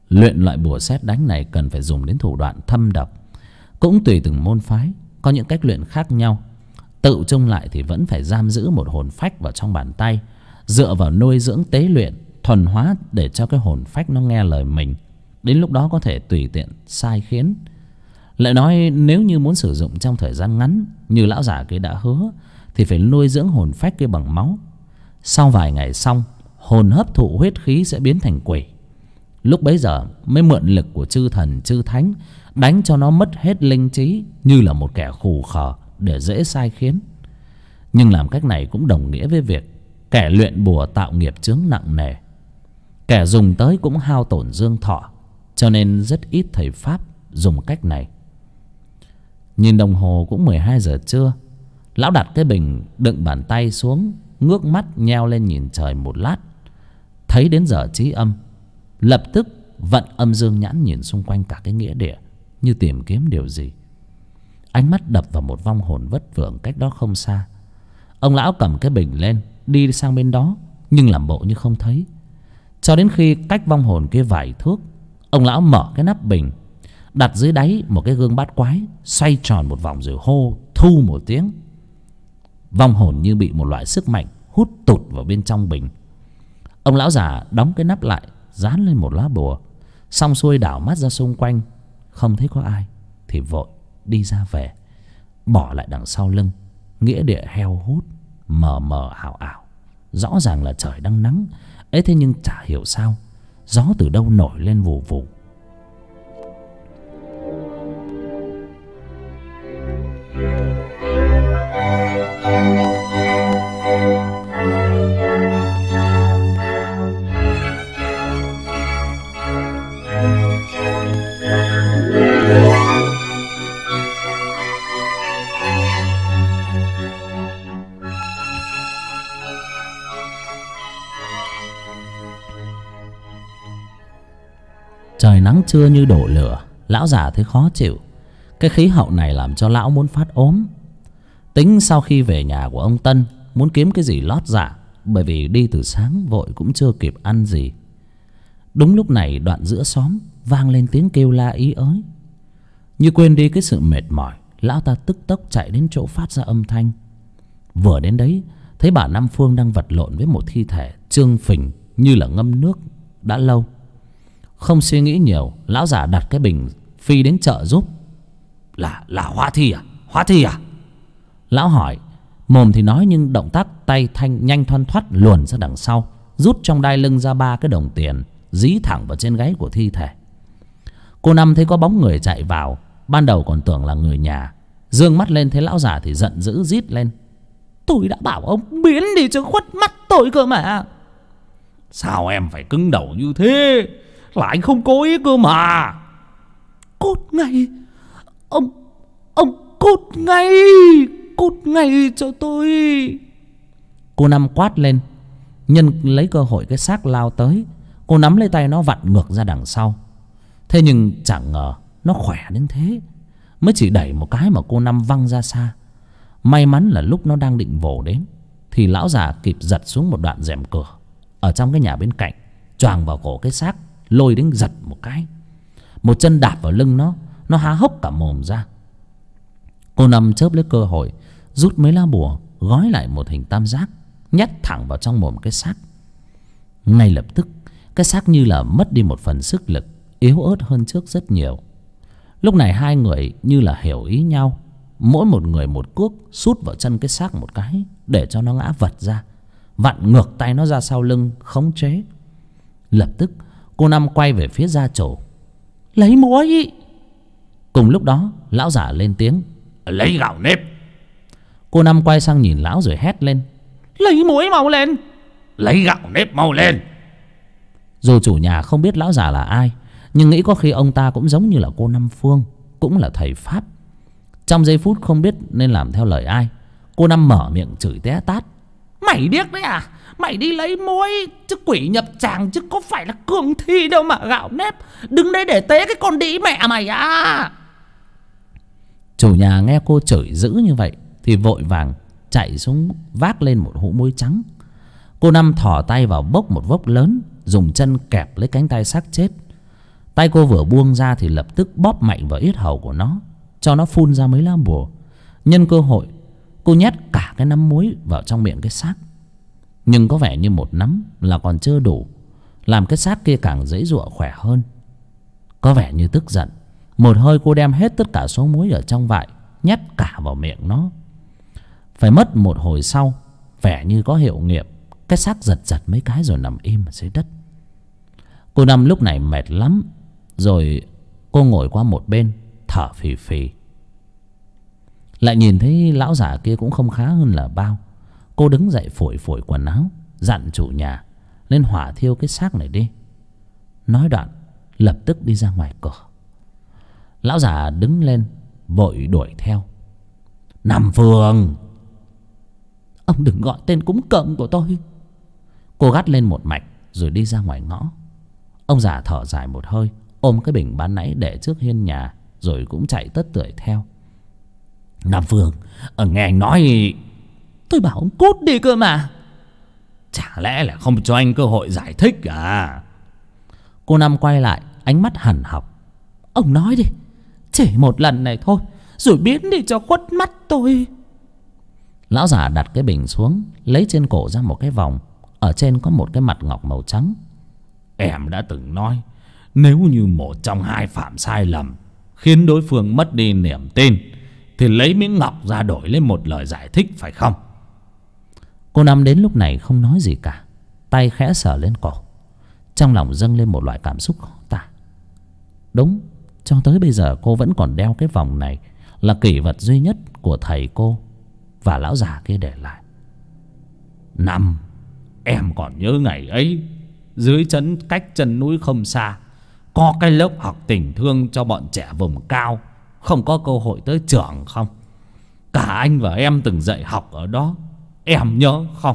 Luyện loại bùa sét đánh này cần phải dùng đến thủ đoạn thâm độc. Cũng tùy từng môn phái có những cách luyện khác nhau. Tự chung lại thì vẫn phải giam giữ một hồn phách vào trong bàn tay, dựa vào nuôi dưỡng tế luyện, thuần hóa để cho cái hồn phách nó nghe lời mình. Đến lúc đó có thể tùy tiện sai khiến. Lại nói nếu như muốn sử dụng trong thời gian ngắn như lão già kia đã hứa, thì phải nuôi dưỡng hồn phách kia bằng máu. Sau vài ngày xong, hồn hấp thụ huyết khí sẽ biến thành quỷ. Lúc bấy giờ mới mượn lực của chư thần chư thánh đánh cho nó mất hết linh trí, như là một kẻ khù khờ để dễ sai khiến. Nhưng làm cách này cũng đồng nghĩa với việc kẻ luyện bùa tạo nghiệp chướng nặng nề, kẻ dùng tới cũng hao tổn dương thọ. Cho nên rất ít thầy pháp dùng cách này. Nhìn đồng hồ cũng 12 giờ trưa. Lão đặt cái bình đựng bàn tay xuống, ngước mắt nheo lên nhìn trời một lát. Thấy đến giờ chí âm, lập tức vận âm dương nhãn nhìn xung quanh cả cái nghĩa địa, như tìm kiếm điều gì. Ánh mắt đập vào một vong hồn vất vưởng cách đó không xa. Ông lão cầm cái bình lên, đi sang bên đó, nhưng làm bộ như không thấy. Cho đến khi cách vong hồn kia vài thước, ông lão mở cái nắp bình, đặt dưới đáy một cái gương bát quái, xoay tròn một vòng rồi hô thu một tiếng. Vong hồn như bị một loại sức mạnh hút tụt vào bên trong bình. Ông lão già đóng cái nắp lại, dán lên một lá bùa, xong xuôi đảo mắt ra xung quanh, không thấy có ai thì vội đi ra về, bỏ lại đằng sau lưng nghĩa địa heo hút mờ mờ ảo ảo. Rõ ràng là trời đang nắng ấy, thế nhưng chả hiểu sao gió từ đâu nổi lên vù vù. Trời nắng trưa như đổ lửa. Lão già thấy khó chịu. Cái khí hậu này làm cho lão muốn phát ốm. Tính sau khi về nhà của ông Tân, muốn kiếm cái gì lót dạ, bởi vì đi từ sáng vội cũng chưa kịp ăn gì. Đúng lúc này đoạn giữa xóm vang lên tiếng kêu la ý ới. Như quên đi cái sự mệt mỏi, lão ta tức tốc chạy đến chỗ phát ra âm thanh. Vừa đến đấy, thấy bà Năm Phương đang vật lộn với một thi thể trương phình như là ngâm nước đã lâu. Không suy nghĩ nhiều, lão già đặt cái bình phi đến chợ giúp. Là Hoa Thi à? Hoa Thi à? Lão hỏi, mồm thì nói nhưng động tác tay nhanh thoăn thoắt luồn ra đằng sau, rút trong đai lưng ra 3 cái đồng tiền, dí thẳng vào trên gáy của thi thể. Cô Năm thấy có bóng người chạy vào, ban đầu còn tưởng là người nhà, dương mắt lên thấy lão già thì giận dữ rít lên. Tôi đã bảo ông biến đi cho khuất mắt tôi cơ mà. Sao em phải cứng đầu như thế? Là anh không cố ý cơ mà. Cút ngay. Ông cút ngay cho tôi. Cô Năm quát lên. Nhân lấy cơ hội cái xác lao tới, cô nắm lấy tay nó vặn ngược ra đằng sau. Thế nhưng chẳng ngờ nó khỏe đến thế, mới chỉ đẩy một cái mà cô Năm văng ra xa. May mắn là lúc nó đang định vồ đến thì lão già kịp giật xuống một đoạn rèm cửa ở trong cái nhà bên cạnh, choàng vào cổ cái xác, lôi đến giật một cái. Một chân đạp vào lưng nó há hốc cả mồm ra. Cô Năm chớp lấy cơ hội, rút mấy lá bùa gói lại một hình tam giác, nhét thẳng vào trong mồm cái xác. Ngay lập tức cái xác như là mất đi một phần sức lực, yếu ớt hơn trước rất nhiều. Lúc này hai người như là hiểu ý nhau, mỗi một người một cuốc sút vào chân cái xác một cái để cho nó ngã vật ra, vặn ngược tay nó ra sau lưng khống chế. Lập tức cô Năm quay về phía gia chủ. Lấy muối. Cùng lúc đó lão già lên tiếng. Lấy gạo nếp. Cô Năm quay sang nhìn lão rồi hét lên. Lấy muối mau lên. Lấy gạo nếp mau lên. Dù chủ nhà không biết lão già là ai, nhưng nghĩ có khi ông ta cũng giống như là cô Năm Phương, cũng là thầy pháp. Trong giây phút không biết nên làm theo lời ai, cô Năm mở miệng chửi té tát. Mày điếc đấy à? Mày đi lấy muối chứ quỷ nhập tràng, chứ có phải là cường thi đâu mà gạo nếp. Đứng đấy để tế cái con đĩ mẹ mày à. Chủ nhà nghe cô chửi dữ như vậy thì vội vàng chạy xuống vác lên một hũ muối trắng. Cô Năm thò tay vào bốc một vốc lớn, dùng chân kẹp lấy cánh tay xác chết. Tay cô vừa buông ra thì lập tức bóp mạnh vào yết hầu của nó, cho nó phun ra mấy lá bùa. Nhân cơ hội, cô nhét cả cái nắm muối vào trong miệng cái xác. Nhưng có vẻ như một nắm là còn chưa đủ, làm cái xác kia càng giãy giụa khỏe hơn. Có vẻ như tức giận, một hơi cô đem hết tất cả số muối ở trong vại nhét cả vào miệng nó. Phải mất một hồi sau, vẻ như có hiệu nghiệm, cái xác giật giật mấy cái rồi nằm im ở dưới đất. Cô Năm lúc này mệt lắm, rồi cô ngồi qua một bên thở phì phì. Lại nhìn thấy lão già kia cũng không khá hơn là bao. Cô đứng dậy phủi phủi quần áo, dặn chủ nhà lên hỏa thiêu cái xác này đi. Nói đoạn lập tức đi ra ngoài cửa. Lão già đứng lên vội đuổi theo. Nam Phương, ông đừng gọi tên cúng cơm của tôi. Cô gắt lên một mạch rồi đi ra ngoài ngõ. Ông già thở dài một hơi, ôm cái bình ban nãy để trước hiên nhà, rồi cũng chạy tất tưởi theo. Nam Phương, nghe anh nói. Tôi bảo ông cút đi cơ mà. Chả lẽ là không cho anh cơ hội giải thích à? Cô Năm quay lại, ánh mắt hằn học. Ông nói đi, chỉ một lần này thôi, rồi biến đi cho khuất mắt tôi. Lão già đặt cái bình xuống, lấy trên cổ ra một cái vòng, ở trên có một cái mặt ngọc màu trắng. Em đã từng nói, nếu như một trong hai phạm sai lầm khiến đối phương mất đi niềm tin, thì lấy miếng ngọc ra đổi lên một lời giải thích, phải không? Cô Năm đến lúc này không nói gì cả, tay khẽ sờ lên cổ. Trong lòng dâng lên một loại cảm xúc khó tả. Đúng, cho tới bây giờ cô vẫn còn đeo cái vòng này, là kỷ vật duy nhất của thầy cô và lão già kia để lại. Năm, em còn nhớ ngày ấy, dưới cách chân núi không xa, có cái lớp học tình thương cho bọn trẻ vùng cao, không có cơ hội tới trường không? Cả anh và em từng dạy học ở đó, em nhớ không?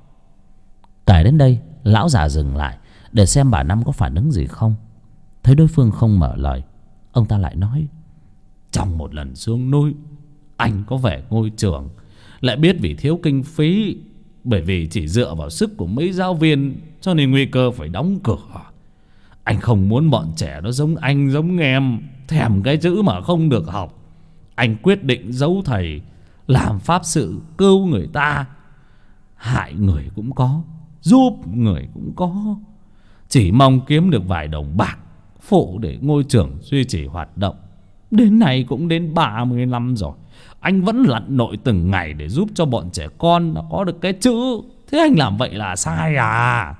Kể đến đây, lão già dừng lại để xem bà Năm có phản ứng gì không. Thấy đối phương không mở lời, ông ta lại nói. Trong một lần xuống núi, anh có về ngôi trường, lại biết vì thiếu kinh phí, bởi vì chỉ dựa vào sức của mấy giáo viên, cho nên nguy cơ phải đóng cửa. Anh không muốn bọn trẻ nó giống anh giống em, thèm cái chữ mà không được học. Anh quyết định giấu thầy, làm pháp sự cứu người ta. Hại người cũng có, giúp người cũng có, chỉ mong kiếm được vài đồng bạc phụ để ngôi trường duy trì hoạt động. Đến nay cũng đến 30 năm rồi, anh vẫn lặn lội từng ngày để giúp cho bọn trẻ con nó có được cái chữ. Thế anh làm vậy là sai à?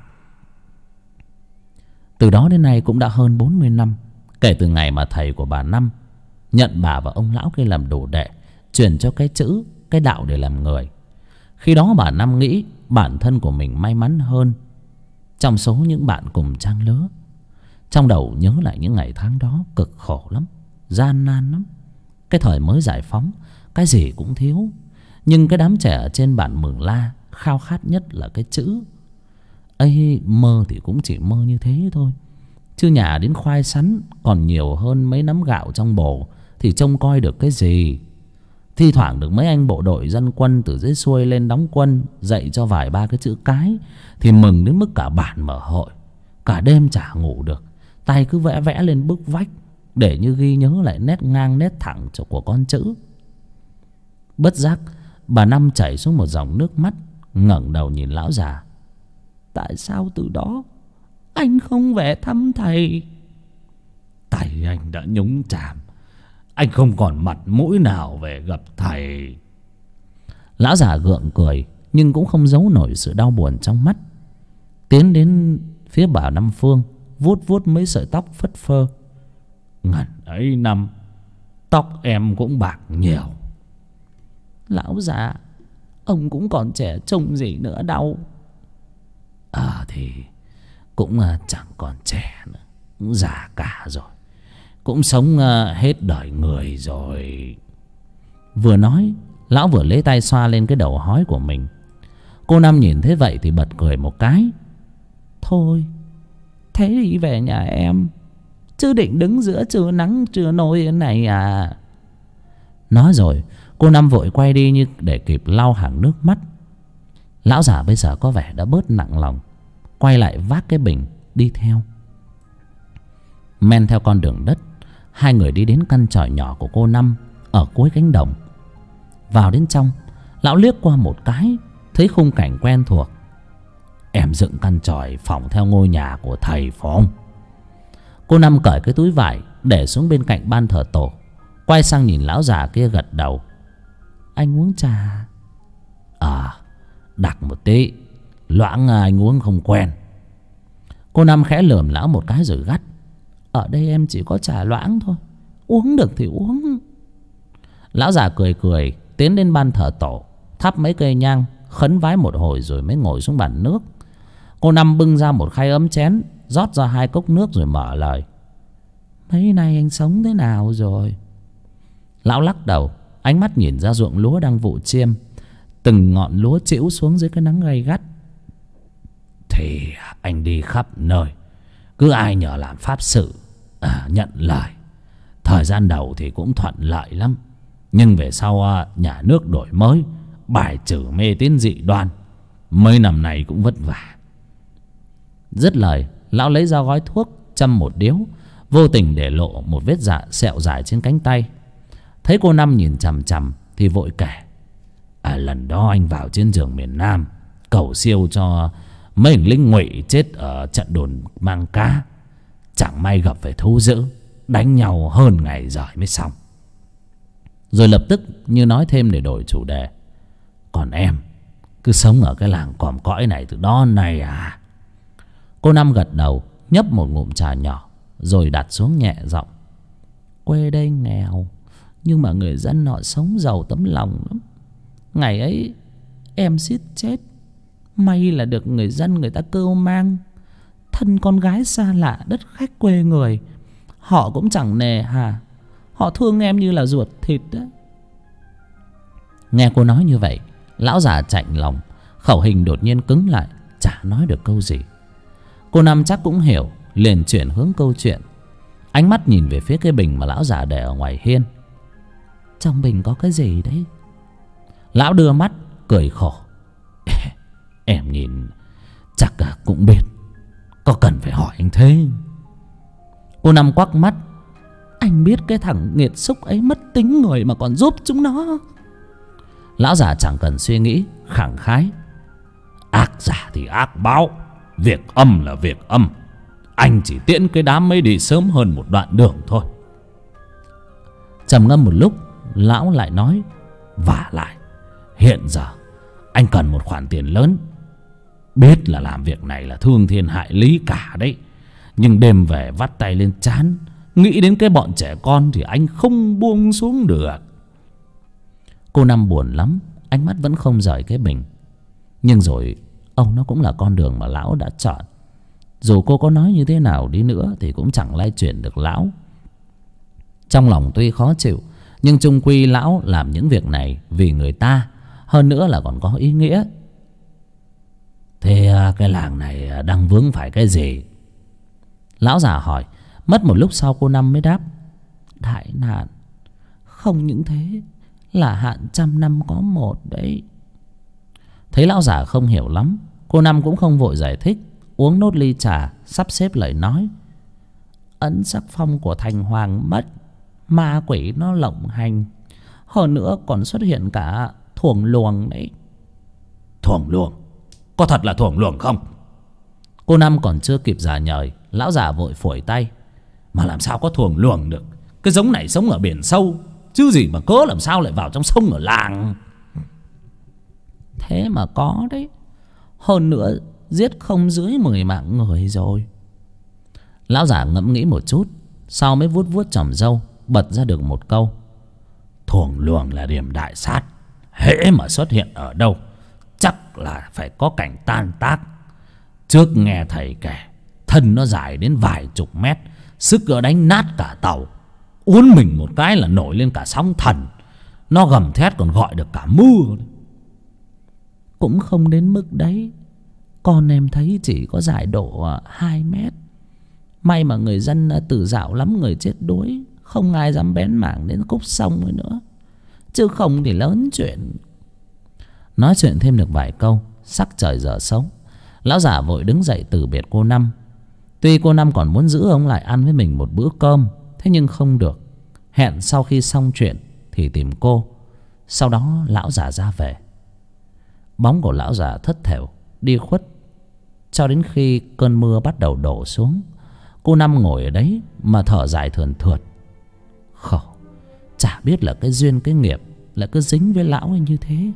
Từ đó đến nay cũng đã hơn 40 năm, kể từ ngày mà thầy của bà Năm nhận bà và ông lão kia làm đồ đệ, truyền cho cái chữ, cái đạo để làm người. Khi đó bà Năm nghĩ bản thân của mình may mắn hơn trong số những bạn cùng trang lứa. Trong đầu nhớ lại những ngày tháng đó cực khổ lắm, gian nan lắm. Cái thời mới giải phóng, cái gì cũng thiếu, nhưng cái đám trẻ ở trên bản Mường La khao khát nhất là cái chữ ấy. Mơ thì cũng chỉ mơ như thế thôi, chứ nhà đến khoai sắn còn nhiều hơn mấy nắm gạo trong bồ thì trông coi được cái gì. Thi thoảng được mấy anh bộ đội dân quân từ dưới xuôi lên đóng quân, dạy cho vài ba cái chữ cái thì mừng đến mức cả bản mở hội, cả đêm chả ngủ được, tay cứ vẽ vẽ lên bức vách để như ghi nhớ lại nét ngang nét thẳng của con chữ. Bất giác bà Năm chảy xuống một dòng nước mắt, ngẩng đầu nhìn lão già. Tại sao từ đó anh không về thăm thầy? Tay anh đã nhúng chàm, anh không còn mặt mũi nào về gặp thầy. Lão già gượng cười, nhưng cũng không giấu nổi sự đau buồn trong mắt. Tiến đến phía bà Năm Phương, vuốt vuốt mấy sợi tóc phất phơ. Ngần ấy năm, tóc em cũng bạc nhiều. Lão già, ông cũng còn trẻ trông gì nữa đâu. Thì cũng chẳng còn trẻ nữa, cũng già cả rồi, cũng sống hết đời người rồi. Vừa nói, lão vừa lấy tay xoa lên cái đầu hói của mình. Cô Năm nhìn thấy vậy thì bật cười một cái. Thôi, thế đi về nhà em, chứ định đứng giữa trưa nắng trưa nôi thế này à? Nói rồi, cô Năm vội quay đi như để kịp lau hàng nước mắt. Lão già bây giờ có vẻ đã bớt nặng lòng, quay lại vác cái bình đi theo. Men theo con đường đất, hai người đi đến căn tròi nhỏ của cô Năm ở cuối cánh đồng. Vào đến trong, lão liếc qua một cái, thấy khung cảnh quen thuộc. Em dựng căn tròi phỏng theo ngôi nhà của thầy phải không? Cô Năm cởi cái túi vải để xuống bên cạnh ban thờ tổ, quay sang nhìn lão già kia gật đầu. Anh uống trà? Đặc một tí, loãng anh uống không quen. Cô Năm khẽ lườm lão một cái rồi gắt. Ở đây em chỉ có trà loãng thôi, uống được thì uống. Lão già cười cười tiến đến ban thờ tổ, thắp mấy cây nhang, khấn vái một hồi rồi mới ngồi xuống bàn nước. Cô Năm bưng ra một khay ấm chén, rót ra 2 cốc nước rồi mở lời. Mấy nay anh sống thế nào rồi? Lão lắc đầu, ánh mắt nhìn ra ruộng lúa đang vụ chiêm. Từng ngọn lúa chĩu xuống dưới cái nắng gay gắt. Thì anh đi khắp nơi, cứ ai nhờ làm pháp sự nhận lời. Thời gian đầu thì cũng thuận lợi lắm, nhưng về sau nhà nước đổi mới, bài trừ mê tín dị đoan, mấy năm này cũng vất vả. Dứt lời, lão lấy ra gói thuốc, châm một điếu, vô tình để lộ một vết sẹo dài trên cánh tay. Thấy cô Năm nhìn chằm chằm thì vội kể. Lần đó anh vào chiến trường miền Nam cầu siêu cho mấy lính Ngụy chết ở trận đồn Mang Cá. Chẳng may gặp phải thú dữ, đánh nhau hơn ngày giời mới xong. Rồi lập tức như nói thêm để đổi chủ đề. Còn em cứ sống ở cái làng còm cõi này từ đó này à? Cô Năm gật đầu, nhấp một ngụm trà nhỏ rồi đặt xuống nhẹ giọng. Quê đây nghèo, nhưng mà người dân họ sống giàu tấm lòng lắm. Ngày ấy em suýt chết, may là được người dân người ta cưu mang. Thân con gái xa lạ, đất khách quê người, họ cũng chẳng nề hà, họ thương em như là ruột thịt đó. Nghe cô nói như vậy, lão già chạnh lòng, khẩu hình đột nhiên cứng lại, chả nói được câu gì. Cô Năm chắc cũng hiểu, liền chuyển hướng câu chuyện. Ánh mắt nhìn về phía cái bình mà lão già để ở ngoài hiên. Trong bình có cái gì đấy? Lão đưa mắt cười khổ. Em nhìn chắc cũng biết, có cần phải hỏi anh thế? Cô Năm quắc mắt. Anh biết cái thằng nghiệt xúc ấy mất tính người mà còn giúp chúng nó. Lão già chẳng cần suy nghĩ, khẳng khái. Ác giả thì ác báo, việc âm là việc âm. Anh chỉ tiễn cái đám ấy đi sớm hơn một đoạn đường thôi. Trầm ngâm một lúc, lão lại nói. Vả lại, hiện giờ anh cần một khoản tiền lớn. Biết là làm việc này là thương thiên hại lý cả đấy, nhưng đêm về vắt tay lên trán, nghĩ đến cái bọn trẻ con thì anh không buông xuống được. Cô Năm buồn lắm, ánh mắt vẫn không rời cái bình. Nhưng rồi ông nó cũng là con đường mà lão đã chọn. Dù cô có nói như thế nào đi nữa thì cũng chẳng lay chuyển được lão. Trong lòng tuy khó chịu, nhưng chung quy lão làm những việc này vì người ta, hơn nữa là còn có ý nghĩa. Thế cái làng này đang vướng phải cái gì? Lão già hỏi. Mất một lúc sau cô Năm mới đáp. Đại nạn. Không những thế, là hạn 100 năm có một đấy. Thấy lão già không hiểu lắm, cô Năm cũng không vội giải thích, uống nốt ly trà, sắp xếp lời nói. Ấn sắc phong của thành hoàng mất, ma quỷ nó lộng hành, hơn nữa còn xuất hiện cả thuồng luồng đấy. Thuồng luồng? Có thật là thuồng luồng không? Cô Năm còn chưa kịp giả nhời, lão già vội phủi tay. Mà làm sao có thuồng luồng được? Cái giống này sống ở biển sâu, chứ gì mà cớ làm sao lại vào trong sông ở làng. Thế mà có đấy. Hơn nữa giết không dưới 10 mạng người rồi. Lão già ngẫm nghĩ một chút, sau mới vuốt vuốt chòm râu, bật ra được một câu. Thuồng luồng là điểm đại sát, hễ mà xuất hiện ở đâu chắc là phải có cảnh tan tác. Trước nghe thầy kể, thân nó dài đến vài chục mét, sức cỡ đánh nát cả tàu. Uốn mình một cái là nổi lên cả sóng thần. Nó gầm thét còn gọi được cả mưa. Cũng không đến mức đấy. Con em thấy chỉ có dài độ 2 mét. May mà người dân tử dạo lắm người chết đuối, không ai dám bén mảng đến khúc sông ấy nữa, chứ không thì lớn chuyện. Nói chuyện thêm được vài câu, sắc trời giờ xấu, lão già vội đứng dậy từ biệt cô Năm. Tuy cô Năm còn muốn giữ ông lại ăn với mình một bữa cơm, thế nhưng không được. Hẹn sau khi xong chuyện thì tìm cô. Sau đó lão già ra về. Bóng của lão già thất thểu đi khuất cho đến khi cơn mưa bắt đầu đổ xuống. Cô Năm ngồi ở đấy mà thở dài thườn thượt. Khổ, chả biết là cái duyên cái nghiệp lại cứ dính với lão ấy như thế.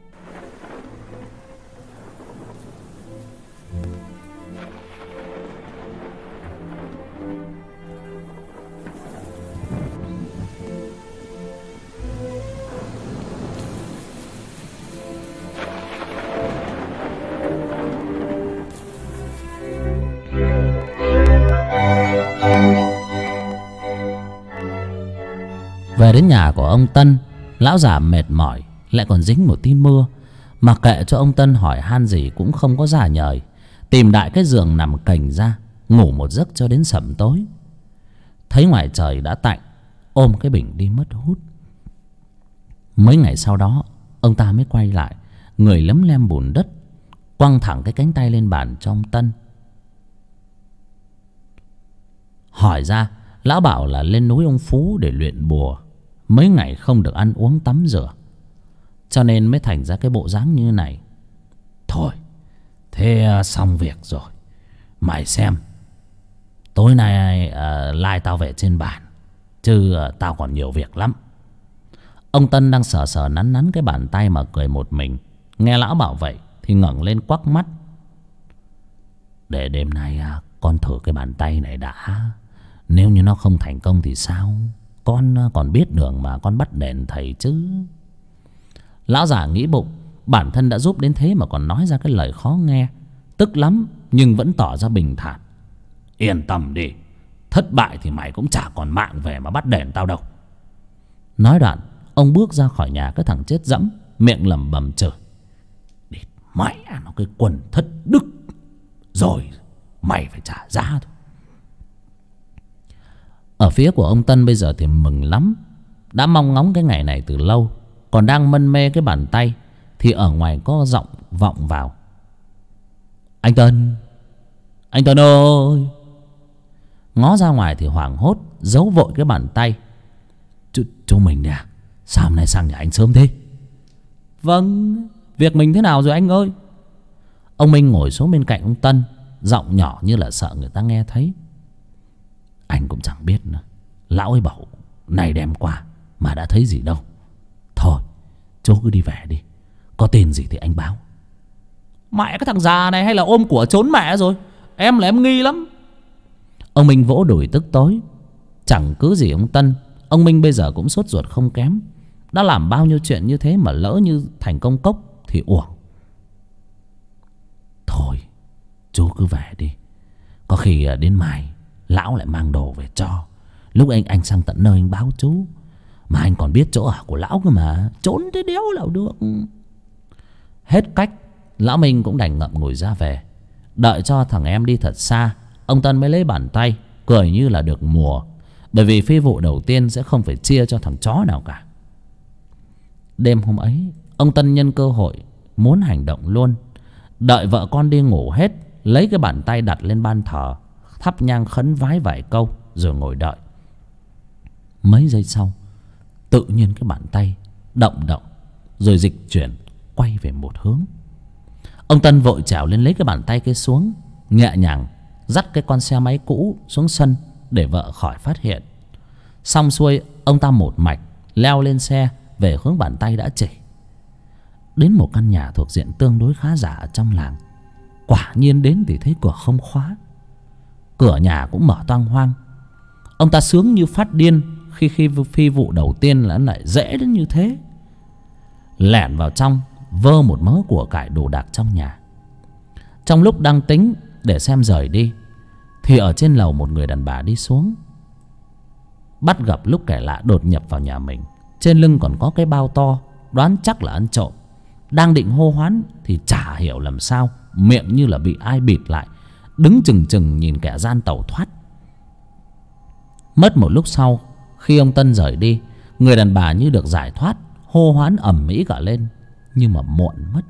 Về đến nhà của ông Tân, lão già mệt mỏi lại còn dính một tí mưa. Mặc kệ cho ông Tân hỏi han gì cũng không có giả nhời. Tìm đại cái giường nằm cành ra, ngủ một giấc cho đến sẩm tối. Thấy ngoài trời đã tạnh, ôm cái bình đi mất hút. Mấy ngày sau đó, ông ta mới quay lại, người lấm lem bùn đất, quăng thẳng cái cánh tay lên bàn cho ông Tân. Hỏi ra, lão bảo là lên núi ông Phú để luyện bùa, mấy ngày không được ăn uống tắm rửa, cho nên mới thành ra cái bộ dáng như này. Thôi, thế xong việc rồi. Mày xem, tối nay lai tao về trên bàn, chứ tao còn nhiều việc lắm. Ông Tân đang sờ sờ nắn nắn cái bàn tay mà cười một mình. Nghe lão bảo vậy thì ngẩng lên quắc mắt. Để đêm nay con thử cái bàn tay này đã. Nếu như nó không thành công thì sao? Con còn biết đường mà con bắt đền thầy chứ. Lão già nghĩ bụng, bản thân đã giúp đến thế mà còn nói ra cái lời khó nghe. Tức lắm nhưng vẫn tỏ ra bình thản. Yên tâm đi, thất bại thì mày cũng chả còn mạng về mà bắt đền tao đâu. Nói đoạn, ông bước ra khỏi nhà cái thằng chết dẫm, miệng lẩm bẩm chửi. Địt mẹ nó cái quần thất đức, rồi mày phải trả giá thôi. Ở phía của ông Tân bây giờ thì mừng lắm. Đã mong ngóng cái ngày này từ lâu. Còn đang mân mê cái bàn tay thì ở ngoài có giọng vọng vào. Anh Tân, anh Tân ơi. Ngó ra ngoài thì hoảng hốt, giấu vội cái bàn tay. Chú mình nè, sao hôm nay sang nhà anh sớm thế? Vâng, việc mình thế nào rồi anh ơi? Ông Minh ngồi xuống bên cạnh ông Tân, giọng nhỏ như là sợ người ta nghe thấy. Anh cũng chẳng biết nữa. Lão ấy bảo này đem qua mà đã thấy gì đâu. Thôi chú cứ đi về đi, có tin gì thì anh báo. Mẹ cái thằng già này hay là ôm của trốn mẹ rồi. Em là em nghi lắm. Ông Minh vỗ đùi tức tối. Chẳng cứ gì ông Tân, ông Minh bây giờ cũng sốt ruột không kém. Đã làm bao nhiêu chuyện như thế mà lỡ như thành công cốc thì uổng. Thôi chú cứ về đi, có khi đến mai lão lại mang đồ về cho. Lúc anh sang tận nơi anh báo chú. Mà anh còn biết chỗ ở của lão cơ mà, trốn thế đéo nào được. Hết cách, lão Minh cũng đành ngậm ngùi ra về. Đợi cho thằng em đi thật xa, ông Tân mới lấy bàn tay, cười như là được mùa. Bởi vì phi vụ đầu tiên sẽ không phải chia cho thằng chó nào cả. Đêm hôm ấy, ông Tân nhân cơ hội muốn hành động luôn. Đợi vợ con đi ngủ hết, lấy cái bàn tay đặt lên ban thờ, thắp nhang khấn vái vài câu rồi ngồi đợi. Mấy giây sau, tự nhiên cái bàn tay động rồi dịch chuyển quay về một hướng. Ông Tân vội trèo lên lấy cái bàn tay kia xuống, nhẹ nhàng dắt cái con xe máy cũ xuống sân để vợ khỏi phát hiện. Xong xuôi, ông ta một mạch leo lên xe về hướng bàn tay đã chỉ. Đến một căn nhà thuộc diện tương đối khá giả ở trong làng. Quả nhiên đến thì thấy cửa không khóa, cửa nhà cũng mở toang hoang. Ông ta sướng như phát điên khi phi vụ đầu tiên là lại dễ đến như thế. Lẻn vào trong, vơ một mớ của cải đồ đạc trong nhà. Trong lúc đang tính để xem rời đi thì ở trên lầu một người đàn bà đi xuống. Bắt gặp lúc kẻ lạ đột nhập vào nhà mình, trên lưng còn có cái bao to, đoán chắc là ăn trộm. Đang định hô hoán thì chả hiểu làm sao miệng như là bị ai bịt lại, đứng chừng chừng nhìn kẻ gian tẩu thoát. Mất một lúc sau, khi ông Tân rời đi, người đàn bà như được giải thoát, hô hoán ầm ĩ cả lên, nhưng mà muộn mất.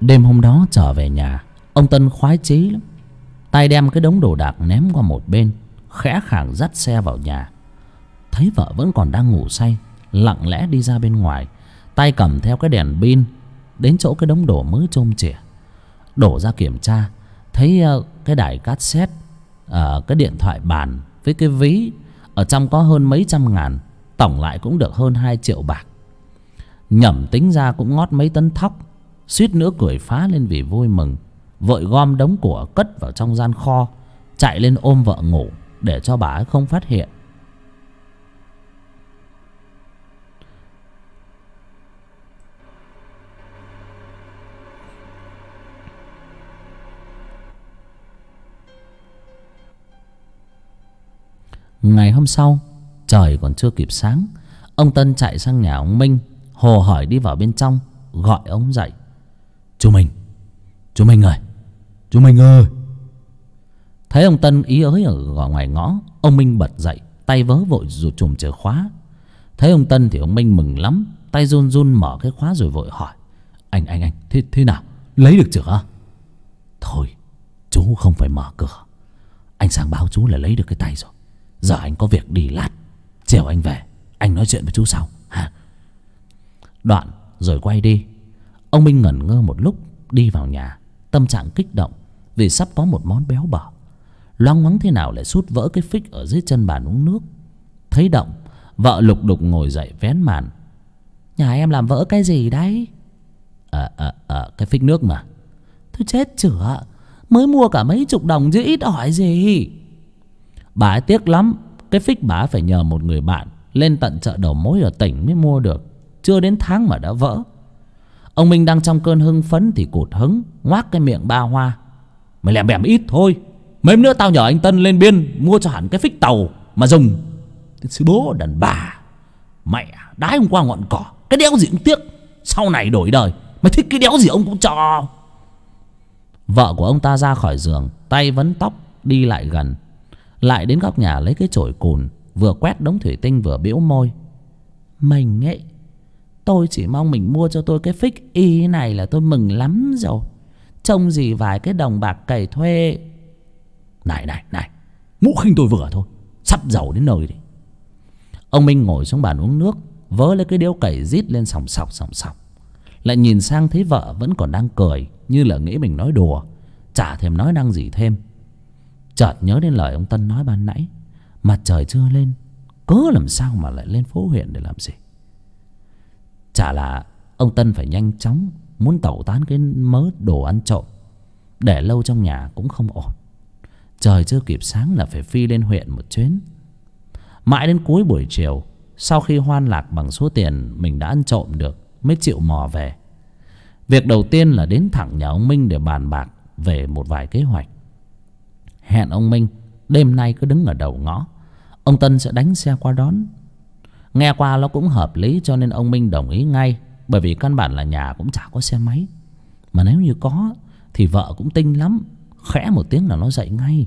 Đêm hôm đó trở về nhà, ông Tân khoái chí lắm. Tay đem cái đống đồ đạc ném qua một bên, khẽ khàng dắt xe vào nhà. Thấy vợ vẫn còn đang ngủ say, lặng lẽ đi ra bên ngoài, tay cầm theo cái đèn pin đến chỗ cái đống đồ mới chôm chĩa. Đổ ra kiểm tra, thấy cái đài cassette, cái điện thoại bàn với cái ví ở trong có hơn mấy trăm ngàn, tổng lại cũng được hơn 2 triệu bạc. Nhẩm tính ra cũng ngót mấy tấn thóc, suýt nữa cười phá lên vì vui mừng. Vội gom đống của cất vào trong gian kho, chạy lên ôm vợ ngủ để cho bà ấy không phát hiện. Ngày hôm sau, trời còn chưa kịp sáng, ông Tân chạy sang nhà ông Minh, hồ hởi đi vào bên trong, gọi ông dậy. Chú Minh ơi, chú Minh ơi. Thấy ông Tân ý ới ở ngoài ngõ, ông Minh bật dậy, tay vớ vội rụt chùm chìa khóa. Thấy ông Tân thì ông Minh mừng lắm, tay run run mở cái khóa rồi vội hỏi: Anh, thế nào, lấy được chưa? Thôi, chú không phải mở cửa, anh sang báo chú là lấy được cái tay rồi. Giờ anh có việc đi lát, chiều anh về, anh nói chuyện với chú sau hả? Đoạn rồi quay đi. Ông Minh ngẩn ngơ một lúc, đi vào nhà, tâm trạng kích động vì sắp có một món béo bở. Loáng ngoáng thế nào lại sút vỡ cái phích ở dưới chân bàn uống nước. Thấy động, vợ lục đục ngồi dậy vén màn. Nhà em làm vỡ cái gì đấy? Cái phích nước mà. Thôi chết chửa, mới mua cả mấy chục đồng chứ ít ỏi gì. Bà ấy tiếc lắm, cái phích bà phải nhờ một người bạn lên tận chợ đầu mối ở tỉnh mới mua được, chưa đến tháng mà đã vỡ. Ông Minh đang trong cơn hưng phấn thì cụt hứng, ngoác cái miệng ba hoa. Mày lèm bèm ít thôi, mấy hôm nữa tao nhờ anh Tân lên biên mua cho hẳn cái phích tàu mà dùng. Sư bố đàn bà, mẹ đái hôm qua ngọn cỏ, cái đéo gì cũng tiếc. Sau này đổi đời, mày thích cái đéo gì ông cũng cho. Vợ của ông ta ra khỏi giường, tay vấn tóc, đi lại gần, lại đến góc nhà lấy cái chổi cùn, vừa quét đống thủy tinh vừa bĩu môi. Mình ấy, tôi chỉ mong mình mua cho tôi cái phích y này là tôi mừng lắm rồi. Trông gì vài cái đồng bạc cày thuê. Này, mũ khinh tôi vừa thôi, sắp giàu đến nơi đi. Ông Minh ngồi xuống bàn uống nước, vớ lấy cái điếu cày rít lên sòng sọc. Lại nhìn sang thấy vợ vẫn còn đang cười, như là nghĩ mình nói đùa, chả thèm nói năng gì thêm. Chợt nhớ đến lời ông Tân nói ban nãy, mặt trời chưa lên, cớ làm sao mà lại lên phố huyện để làm gì. Chả là ông Tân phải nhanh chóng muốn tẩu tán cái mớ đồ ăn trộm, để lâu trong nhà cũng không ổn. Trời chưa kịp sáng là phải phi lên huyện một chuyến. Mãi đến cuối buổi chiều, sau khi hoan lạc bằng số tiền mình đã ăn trộm được, mới chịu mò về. Việc đầu tiên là đến thẳng nhà ông Minh để bàn bạc về một vài kế hoạch. Hẹn ông Minh đêm nay cứ đứng ở đầu ngõ, ông Tân sẽ đánh xe qua đón. Nghe qua nó cũng hợp lý, cho nên ông Minh đồng ý ngay. Bởi vì căn bản là nhà cũng chả có xe máy, mà nếu như có thì vợ cũng tinh lắm, khẽ một tiếng là nó dậy ngay.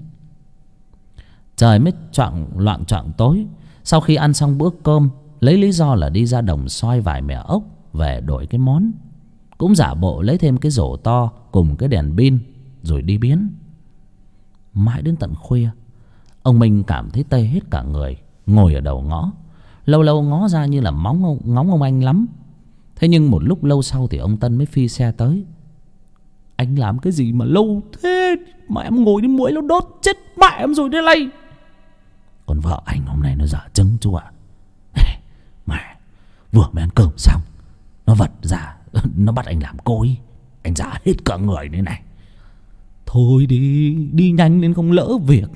Trời mới loạng choạng tối. Sau khi ăn xong bữa cơm, lấy lý do là đi ra đồng soi vài mẻ ốc về đổi cái món, cũng giả bộ lấy thêm cái rổ to cùng cái đèn pin rồi đi biến. Mãi đến tận khuya, ông Minh cảm thấy tê hết cả người, ngồi ở đầu ngõ, lâu lâu ngó ra như là ngóng ông anh lắm. Thế nhưng một lúc lâu sau thì ông Tân mới phi xe tới. Anh làm cái gì mà lâu thế mà em ngồi đến muỗi nó đốt chết mẹ em rồi đây này. Còn vợ anh hôm nay nó dở trứng chú ạ. Mẹ vừa mới ăn cơm xong, nó vật ra, nó bắt anh làm cối. Anh giả hết cả người đây này. Thôi đi nhanh lên không lỡ việc.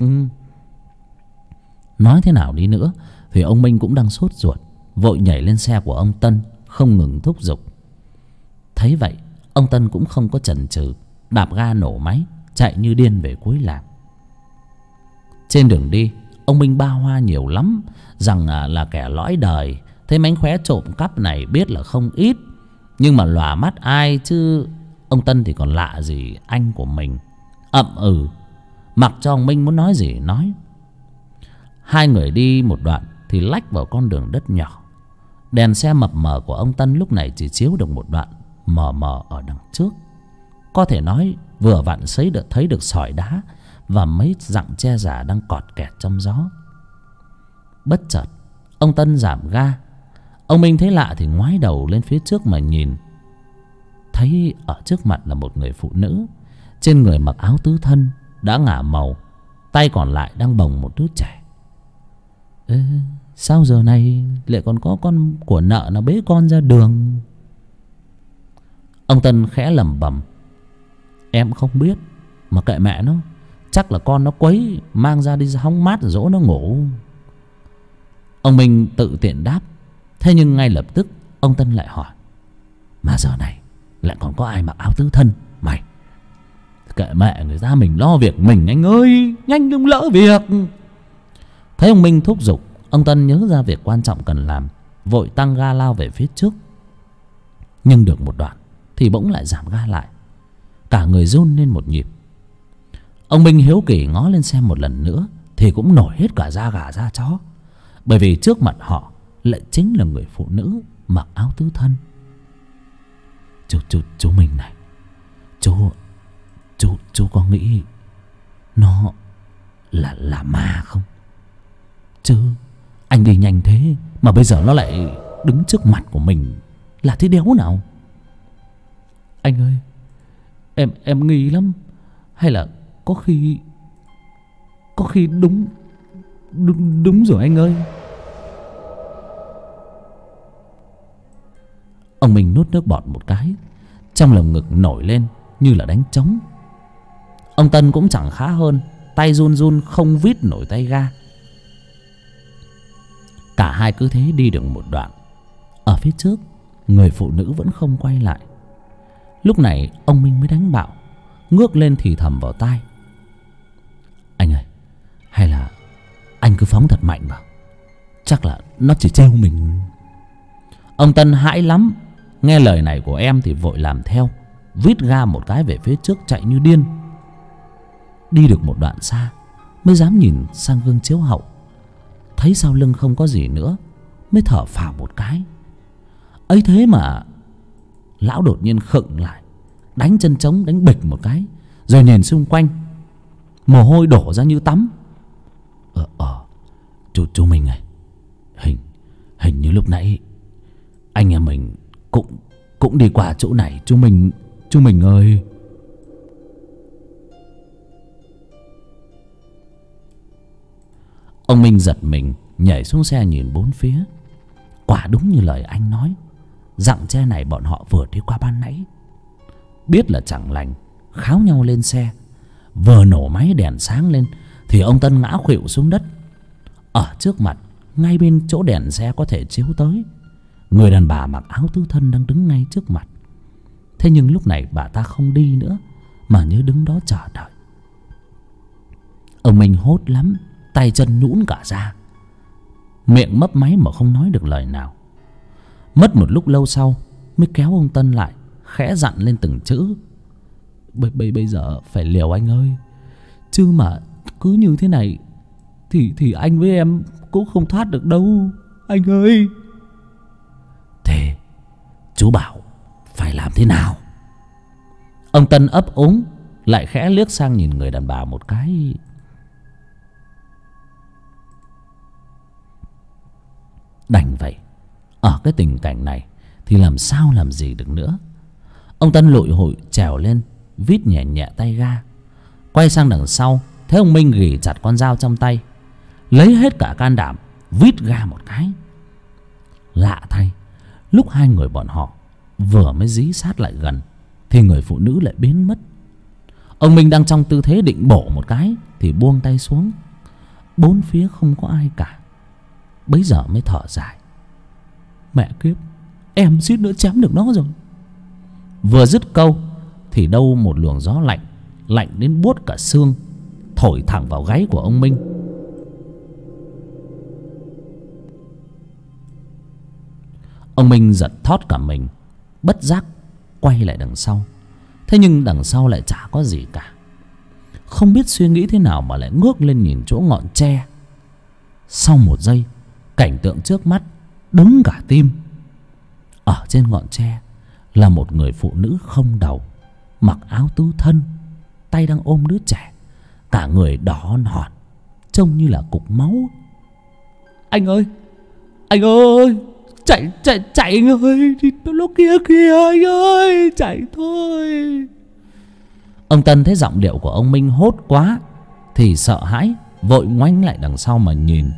Nói thế nào đi nữa thì ông Minh cũng đang sốt ruột, vội nhảy lên xe của ông Tân, không ngừng thúc giục. Thấy vậy, ông Tân cũng không có chần chừ, đạp ga nổ máy, chạy như điên về cuối làng. Trên đường đi, ông Minh ba hoa nhiều lắm, rằng là kẻ lõi đời, thấy mánh khóe trộm cắp này biết là không ít, nhưng mà lòa mắt ai chứ. Ông Tân thì còn lạ gì anh của mình, ậm ừ, mặc cho ông Minh muốn nói gì nói. Hai người đi một đoạn thì lách vào con đường đất nhỏ. Đèn xe mập mờ của ông Tân lúc này chỉ chiếu được một đoạn mờ mờ ở đằng trước. Có thể nói vừa vặn thấy được sỏi đá và mấy dặng tre già đang cọt kẹt trong gió. Bất chợt ông Tân giảm ga. Ông Minh thấy lạ thì ngoái đầu lên phía trước mà nhìn. Thấy ở trước mặt là một người phụ nữ, trên người mặc áo tứ thân đã ngả màu, tay còn lại đang bồng một đứa trẻ. Ê, sao giờ này lại còn có con của nợ nó bế con ra đường? Ông Tân khẽ lẩm bẩm: em không biết, mà kệ mẹ nó, chắc là con nó quấy mang ra đi hóng mát dỗ nó ngủ. Ông Minh tự tiện đáp. Thế nhưng ngay lập tức ông Tân lại hỏi: mà giờ này lại còn có ai mặc áo tứ thân? Mày kệ mẹ người ta, mình lo việc mình anh ơi, nhanh đừng lỡ việc. Thấy ông Minh thúc giục, ông Tân nhớ ra việc quan trọng cần làm, vội tăng ga lao về phía trước. Nhưng được một đoạn thì bỗng lại giảm ga lại, cả người run lên một nhịp. Ông Minh hiếu kỳ ngó lên xem một lần nữa thì cũng nổi hết cả da gà da chó, bởi vì trước mặt họ lại chính là người phụ nữ mặc áo tứ thân. Chú Minh này, chú có nghĩ nó là ma không? Chứ anh đi nhanh thế mà bây giờ nó lại đứng trước mặt của mình là thế đéo nào? Anh ơi, em nghi lắm. Hay là có khi đúng rồi anh ơi. Ông Minh nuốt nước bọt một cái, trong lồng ngực nổi lên như là đánh trống. Ông Tân cũng chẳng khá hơn, tay run run không vít nổi tay ga. Cả hai cứ thế đi được một đoạn. Ở phía trước, người phụ nữ vẫn không quay lại. Lúc này ông Minh mới đánh bạo, ngước lên thì thầm vào tai: anh ơi, hay là anh cứ phóng thật mạnh vào, chắc là nó chỉ trêu mình. Ông Tân hãi lắm, nghe lời này của em thì vội làm theo, vít ga một cái về phía trước chạy như điên. Đi được một đoạn xa mới dám nhìn sang gương chiếu hậu. Thấy sau lưng không có gì nữa mới thở phào một cái. Ấy thế mà lão đột nhiên khựng lại, đánh chân trống đánh bịch một cái, rồi nhìn xung quanh, mồ hôi đổ ra như tắm. Chú Minh này, hình như lúc nãy anh em mình cũng đi qua chỗ này. Chú Minh ơi. Ông Minh giật mình nhảy xuống xe nhìn bốn phía. Quả đúng như lời anh nói, dặng tre này bọn họ vừa đi qua ban nãy. Biết là chẳng lành, kháo nhau lên xe. Vừa nổ máy đèn sáng lên thì ông Tân ngã khuỵu xuống đất. Ở trước mặt, ngay bên chỗ đèn xe có thể chiếu tới, người đàn bà mặc áo tứ thân đang đứng ngay trước mặt. Thế nhưng lúc này bà ta không đi nữa, mà như đứng đó chờ đợi. Ông Minh hốt lắm, tay chân nhũn cả ra, miệng mấp máy mà không nói được lời nào. Mất một lúc lâu sau mới kéo ông Tân lại, khẽ dặn lên từng chữ: Bây giờ phải liều anh ơi, chứ mà cứ như thế này thì anh với em cũng không thoát được đâu anh ơi. Thế chú bảo phải làm thế nào? Ông Tân ấp úng, lại khẽ liếc sang nhìn người đàn bà một cái. Đành vậy, ở cái tình cảnh này thì làm sao làm gì được nữa. Ông Tân lội hội trèo lên, vít nhẹ nhẹ tay ga, quay sang đằng sau thấy ông Minh ghì chặt con dao trong tay, lấy hết cả can đảm vít ga một cái. Lạ thay, lúc hai người bọn họ vừa mới dí sát lại gần thì người phụ nữ lại biến mất. Ông Minh đang trong tư thế định bổ một cái thì buông tay xuống. Bốn phía không có ai cả. Bấy giờ mới thở dài: mẹ kiếp, em suýt nữa chém được nó rồi. Vừa dứt câu thì đâu một luồng gió lạnh, lạnh đến buốt cả xương, thổi thẳng vào gáy của ông Minh. Ông Minh giật thót cả mình, bất giác quay lại đằng sau. Thế nhưng đằng sau lại chả có gì cả. Không biết suy nghĩ thế nào mà lại ngước lên nhìn chỗ ngọn tre. Sau một giây, cảnh tượng trước mắt đứng cả tim. Ở trên ngọn tre là một người phụ nữ không đầu, mặc áo tứ thân, tay đang ôm đứa trẻ, cả người đỏ hòn, trông như là cục máu. Anh ơi, anh ơi, chạy chạy chạy anh ơi, thì nó kia kìa anh ơi, chạy thôi. Ông Tân thấy giọng điệu của ông Minh hốt quá thì sợ hãi, vội ngoảnh lại đằng sau mà nhìn.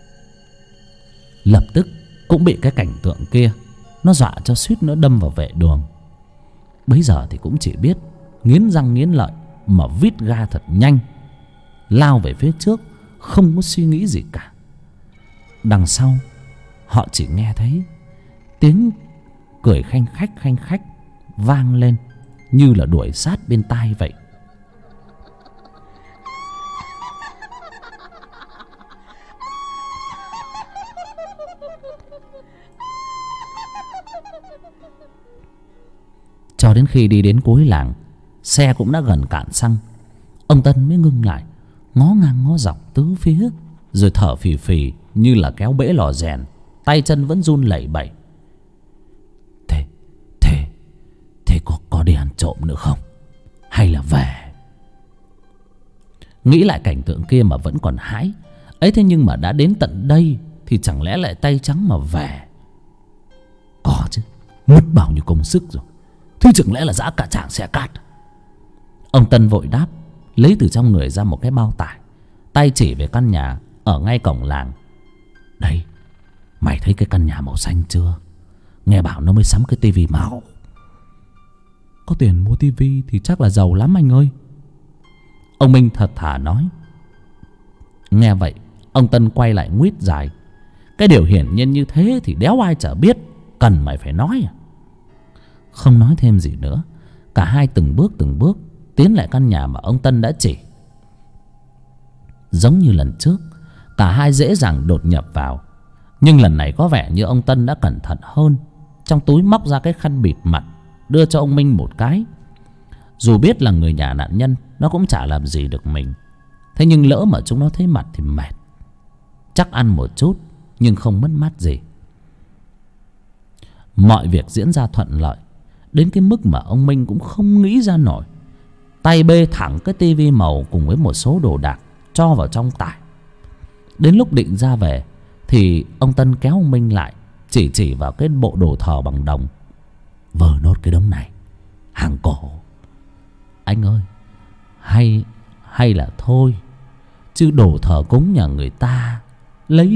Lập tức cũng bị cái cảnh tượng kia nó dọa cho suýt nữa đâm vào vệ đường. Bấy giờ thì cũng chỉ biết nghiến răng nghiến lợi mà vít ga thật nhanh, lao về phía trước, không có suy nghĩ gì cả. Đằng sau họ chỉ nghe thấy tiếng cười khanh khách vang lên như là đuổi sát bên tai vậy. Cho đến khi đi đến cuối làng, xe cũng đã gần cạn xăng, ông Tân mới ngưng lại, ngó ngang ngó dọc tứ phía, rồi thở phì phì như là kéo bể lò rèn, tay chân vẫn run lẩy bẩy. Thế có đi ăn trộm nữa không, hay là về? Nghĩ lại cảnh tượng kia mà vẫn còn hãi ấy, thế nhưng mà đã đến tận đây thì chẳng lẽ lại tay trắng mà về? Có chứ, mất bao nhiêu công sức rồi, thế chẳng lẽ là giã cả tràng xe cát? Ông Tân vội đáp, lấy từ trong người ra một cái bao tải, tay chỉ về căn nhà ở ngay cổng làng. Đây, mày thấy cái căn nhà màu xanh chưa? Nghe bảo nó mới sắm cái tivi màu. Có tiền mua tivi thì chắc là giàu lắm anh ơi, ông Minh thật thà nói. Nghe vậy, ông Tân quay lại nguýt dài. Cái điều hiển nhiên như thế thì đéo ai chả biết, cần mày phải nói à? Không nói thêm gì nữa, cả hai từng bước tiến lại căn nhà mà ông Tân đã chỉ. Giống như lần trước, cả hai dễ dàng đột nhập vào, nhưng lần này có vẻ như ông Tân đã cẩn thận hơn. Trong túi móc ra cái khăn bịt mặt, đưa cho ông Minh một cái. Dù biết là người nhà nạn nhân, nó cũng chả làm gì được mình, thế nhưng lỡ mà chúng nó thấy mặt thì mệt. Chắc ăn một chút nhưng không mất mát gì. Mọi việc diễn ra thuận lợi đến cái mức mà ông Minh cũng không nghĩ ra nổi. Tay bê thẳng cái tivi màu cùng với một số đồ đạc cho vào trong tải. Đến lúc định ra về thì ông Tân kéo ông Minh lại, chỉ vào cái bộ đồ thờ bằng đồng. Vờ nốt cái đống này, hàng cổ. Anh ơi, hay là thôi, chứ đồ thờ cúng nhà người ta lấy.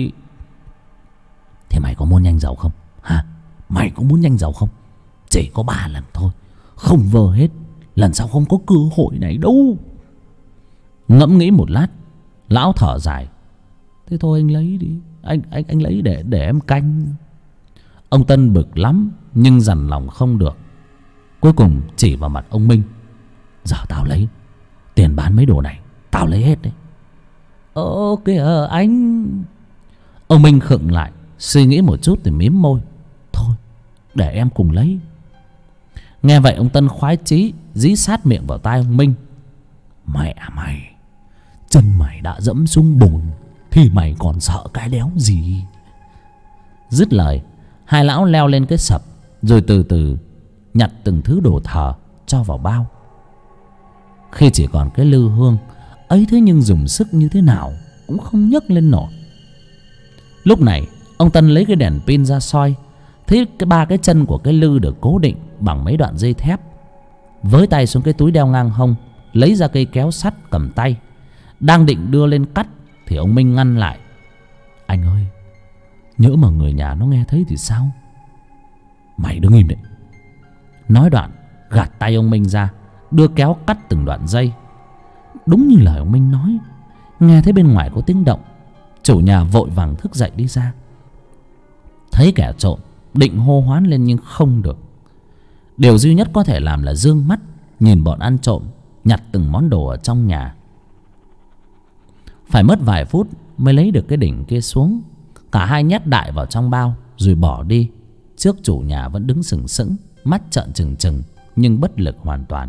Thế mày có muốn nhanh giàu không hả? Mày có muốn nhanh giàu không? Chỉ có 3 lần thôi, không vờ hết, lần sau không có cơ hội này đâu. Ngẫm nghĩ một lát, lão thở dài. Thế thôi anh lấy đi, anh lấy để em canh. Ông Tân bực lắm nhưng dằn lòng không được. Cuối cùng chỉ vào mặt ông Minh. Giờ tao lấy, tiền bán mấy đồ này tao lấy hết đấy. Ơ kìa anh. Ông Minh khựng lại, suy nghĩ một chút thì mím môi. Thôi để em cùng lấy. Nghe vậy ông Tân khoái chí dí sát miệng vào tai ông Minh. Mẹ mày, chân mày đã dẫm xuống bùn thì mày còn sợ cái đéo gì? Dứt lời, hai lão leo lên cái sập, rồi từ từ nhặt từng thứ đồ thờ cho vào bao. Khi chỉ còn cái lư hương ấy, thế nhưng dùng sức như thế nào cũng không nhấc lên nổi. Lúc này ông Tân lấy cái đèn pin ra soi, thấy cái 3 cái chân của cái lư được cố định bằng mấy đoạn dây thép. Với tay xuống cái túi đeo ngang hông, lấy ra cây kéo sắt cầm tay, đang định đưa lên cắt thì ông Minh ngăn lại. Anh ơi, nhỡ mà người nhà nó nghe thấy thì sao? Mày đứng im đấy. Nói đoạn gạt tay ông Minh ra, đưa kéo cắt từng đoạn dây. Đúng như lời ông Minh nói, nghe thấy bên ngoài có tiếng động, chủ nhà vội vàng thức dậy đi ra. Thấy kẻ trộm, định hô hoán lên nhưng không được. Điều duy nhất có thể làm là dương mắt nhìn bọn ăn trộm nhặt từng món đồ ở trong nhà. Phải mất vài phút mới lấy được cái đỉnh kia xuống. Cả hai nhét đại vào trong bao rồi bỏ đi, trước chủ nhà vẫn đứng sừng sững, mắt trợn trừng trừng nhưng bất lực hoàn toàn.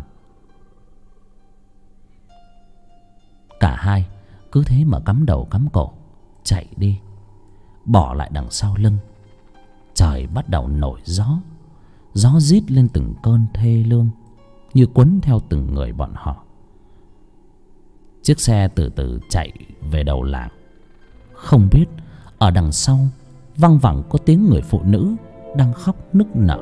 Cả hai cứ thế mà cắm đầu cắm cổ chạy đi, bỏ lại đằng sau lưng. Trời bắt đầu nổi gió, gió rít lên từng cơn thê lương, như quấn theo từng người bọn họ. Chiếc xe từ từ chạy về đầu làng. Không biết ở đằng sau văng vẳng có tiếng người phụ nữ đang khóc nức nở.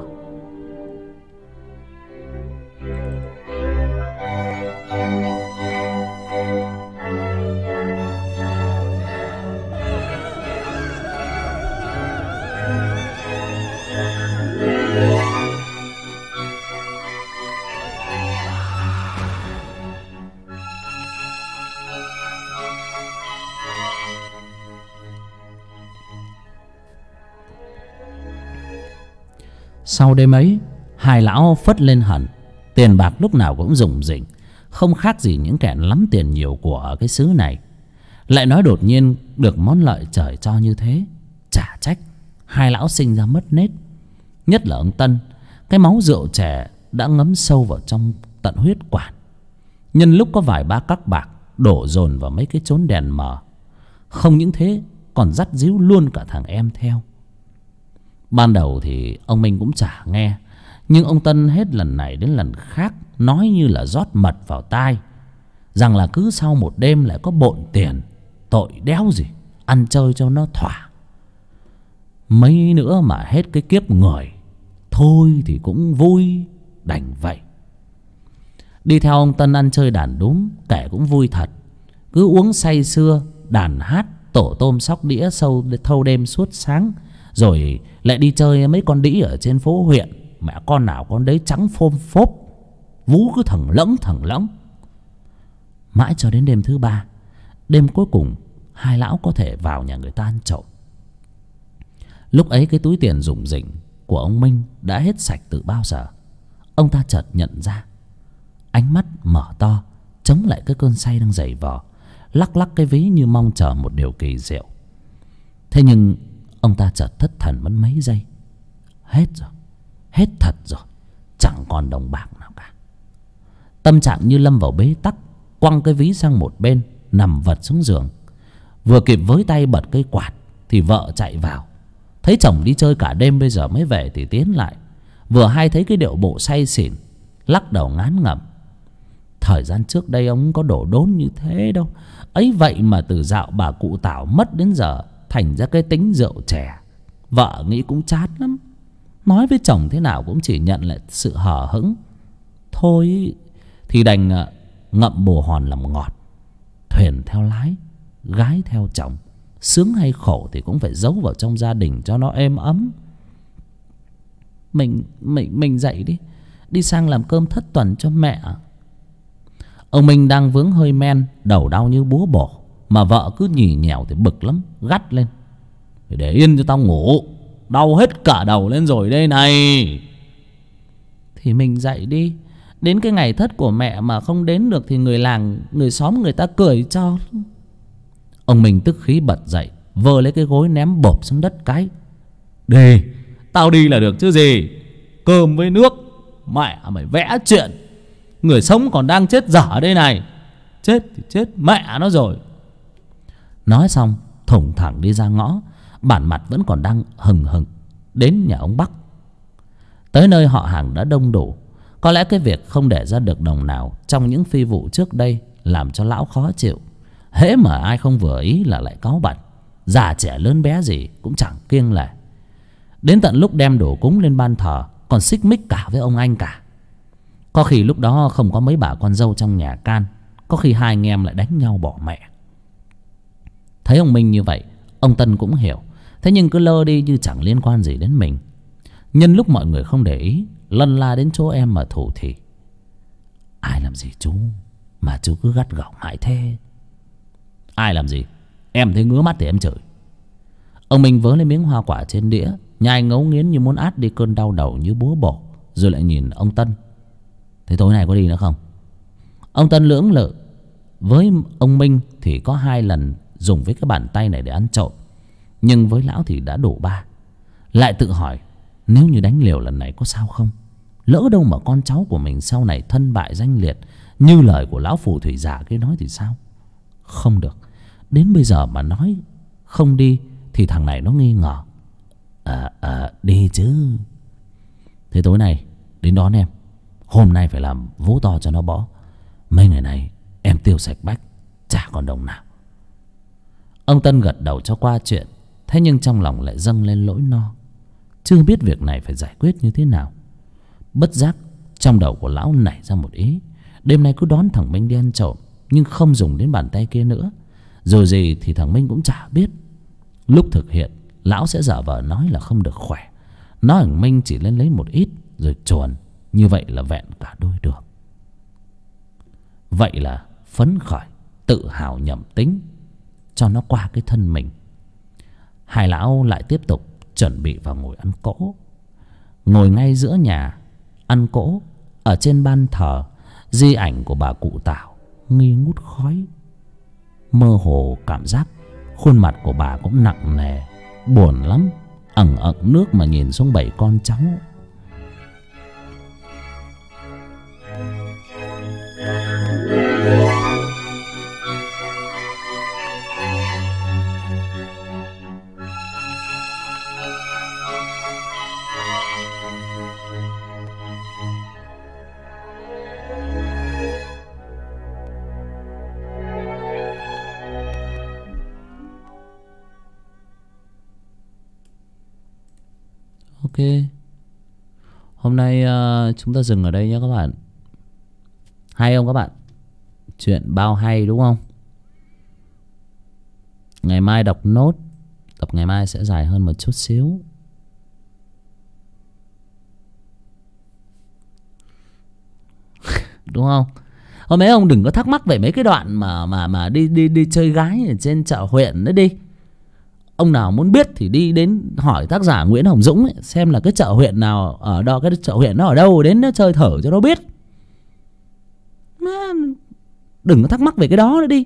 Sau đêm ấy, hai lão phất lên hẳn. Tiền bạc lúc nào cũng rủng rỉnh, không khác gì những kẻ lắm tiền nhiều của ở cái xứ này. Lại nói đột nhiên được món lợi trời cho như thế, chả trách hai lão sinh ra mất nết. Nhất là ông Tân, cái máu rượu chè đã ngấm sâu vào trong tận huyết quản. Nhân lúc có vài ba các bạc đổ dồn vào mấy cái chốn đèn mờ, không những thế còn dắt díu luôn cả thằng em theo. Ban đầu thì ông Minh cũng chả nghe, nhưng ông Tân hết lần này đến lần khác nói như là rót mật vào tai, rằng là cứ sau một đêm lại có bộn tiền, tội đéo gì, ăn chơi cho nó thỏa. Mấy nữa mà hết cái kiếp người, thôi thì cũng vui, đành vậy. Đi theo ông Tân ăn chơi đàn đúm, kẻ cũng vui thật. Cứ uống say sưa, đàn hát, tổ tôm sóc đĩa sâu thâu đêm suốt sáng. Rồi lại đi chơi mấy con đĩ ở trên phố huyện. Mẹ con nào con đấy trắng phôm phốp, vú cứ thằng lẫng. Mãi cho đến đêm thứ ba, đêm cuối cùng hai lão có thể vào nhà người ta ăn trộm. Lúc ấy cái túi tiền rủng rỉnh của ông Minh đã hết sạch từ bao giờ. Ông ta chợt nhận ra, ánh mắt mở to chống lại cái cơn say đang giày vò, lắc lắc cái ví như mong chờ một điều kỳ diệu. Thế nhưng ông ta chợt thất thần mất mấy giây. Hết rồi, hết thật rồi, chẳng còn đồng bạc nào cả. Tâm trạng như lâm vào bế tắc, quăng cái ví sang một bên, nằm vật xuống giường. Vừa kịp với tay bật cây quạt thì vợ chạy vào, thấy chồng đi chơi cả đêm bây giờ mới về thì tiến lại. Vừa hay thấy cái điệu bộ say xỉn, lắc đầu ngán ngẩm. Thời gian trước đây ông có đổ đốn như thế đâu. Ấy vậy mà từ dạo bà cụ Tảo mất đến giờ thành ra cái tính rượu chè. Vợ nghĩ cũng chát lắm, nói với chồng thế nào cũng chỉ nhận lại sự hờ hững. Thôi thì đành ngậm bồ hòn làm ngọt. Thuyền theo lái, gái theo chồng, sướng hay khổ thì cũng phải giấu vào trong gia đình cho nó êm ấm. Mình dậy đi, đi sang làm cơm thất tuần cho mẹ. Ông Minh đang vướng hơi men, đầu đau như búa bổ, mà vợ cứ nhì nhèo thì bực lắm, gắt lên: để yên cho tao ngủ, đau hết cả đầu lên rồi đây này. Thì mình dậy đi, đến cái ngày thất của mẹ mà không đến được thì người làng người xóm người ta cười cho. Ông Minh tức khí bật dậy, vơ lấy cái gối ném bộp xuống đất cái: đi, tao đi là được chứ gì. Cơm với nước, mẹ mày vẽ chuyện. Người sống còn đang chết dở đây này, chết thì chết mẹ nó rồi. Nói xong thủng thẳng đi ra ngõ, bản mặt vẫn còn đang hừng hực đến nhà ông Bắc. Tới nơi họ hàng đã đông đủ. Có lẽ cái việc không để ra được đồng nào trong những phi vụ trước đây làm cho lão khó chịu. Hễ mà ai không vừa ý là lại cáu bẩn, già trẻ lớn bé gì cũng chẳng kiêng lệ. Đến tận lúc đem đồ cúng lên ban thờ còn xích mích cả với ông anh cả. Có khi lúc đó không có mấy bà con dâu trong nhà can, có khi hai anh em lại đánh nhau bỏ mẹ. Thấy ông Minh như vậy, ông Tân cũng hiểu, thế nhưng cứ lơ đi như chẳng liên quan gì đến mình. Nhân lúc mọi người không để ý, lân la đến chỗ em mà thủ thỉ: ai làm gì chú mà chú cứ gắt gỏng mãi thế? Ai làm gì? Em thấy ngứa mắt thì em chửi. Ông Minh vớ lấy miếng hoa quả trên đĩa, nhai ngấu nghiến như muốn át đi cơn đau đầu như búa bổ, rồi lại nhìn ông Tân: thế tối nay có đi nữa không? Ông Tân lưỡng lự. Với ông Minh thì có 2 lần dùng với cái bàn tay này để ăn trộm, nhưng với lão thì đã đủ 3. Lại tự hỏi nếu như đánh liều lần này có sao không? Lỡ đâu mà con cháu của mình sau này thân bại danh liệt như lời của lão phù thủy giả kia nói thì sao? Không được, đến bây giờ mà nói không đi thì thằng này nó nghi ngờ. Đi chứ. Thế tối nay đến đón em, Hôm nay phải làm vố to cho nó bõ. Mấy ngày này em tiêu sạch bách, chả còn đồng nào. Ông Tân gật đầu cho qua chuyện. Thế nhưng trong lòng lại dâng lên nỗi no, chưa biết việc này phải giải quyết như thế nào. Bất giác trong đầu của lão nảy ra một ý. Đêm nay cứ đón thằng Minh đi ăn trộm, nhưng không dùng đến bàn tay kia nữa. Dù gì thì thằng Minh cũng chả biết. Lúc thực hiện, lão sẽ giả vờ nói là không được khỏe, nói thằng Minh chỉ lên lấy một ít rồi chuồn. Như vậy là vẹn cả đôi đường. Vậy là phấn khởi, tự hào nhẩm tính cho nó qua cái thân mình. Hai lão lại tiếp tục chuẩn bị vào ngồi ăn cỗ. Ngồi ngay giữa nhà ăn cỗ, ở trên ban thờ, di ảnh của bà cụ Tảo nghi ngút khói. Mơ hồ cảm giác khuôn mặt của bà cũng nặng nề, buồn lắm, ẩn ẩn nước mà nhìn xuống 7 con cháu. Ok, hôm nay chúng ta dừng ở đây nhé các bạn. Hay không các bạn? Chuyện bao hay đúng không? Ngày mai đọc nốt. Tập ngày mai sẽ dài hơn một chút xíu. Đúng không? Hôm mấy ông đừng có thắc mắc về mấy cái đoạn mà đi chơi gái ở trên chợ huyện nữa đi. Ông nào muốn biết thì đi đến hỏi tác giả Nguyễn Hồng Dũng ấy, xem là cái chợ huyện nào ở đó, cái chợ huyện nó ở đâu, đến nó chơi thử cho nó biết. Đừng có thắc mắc về cái đó nữa đi.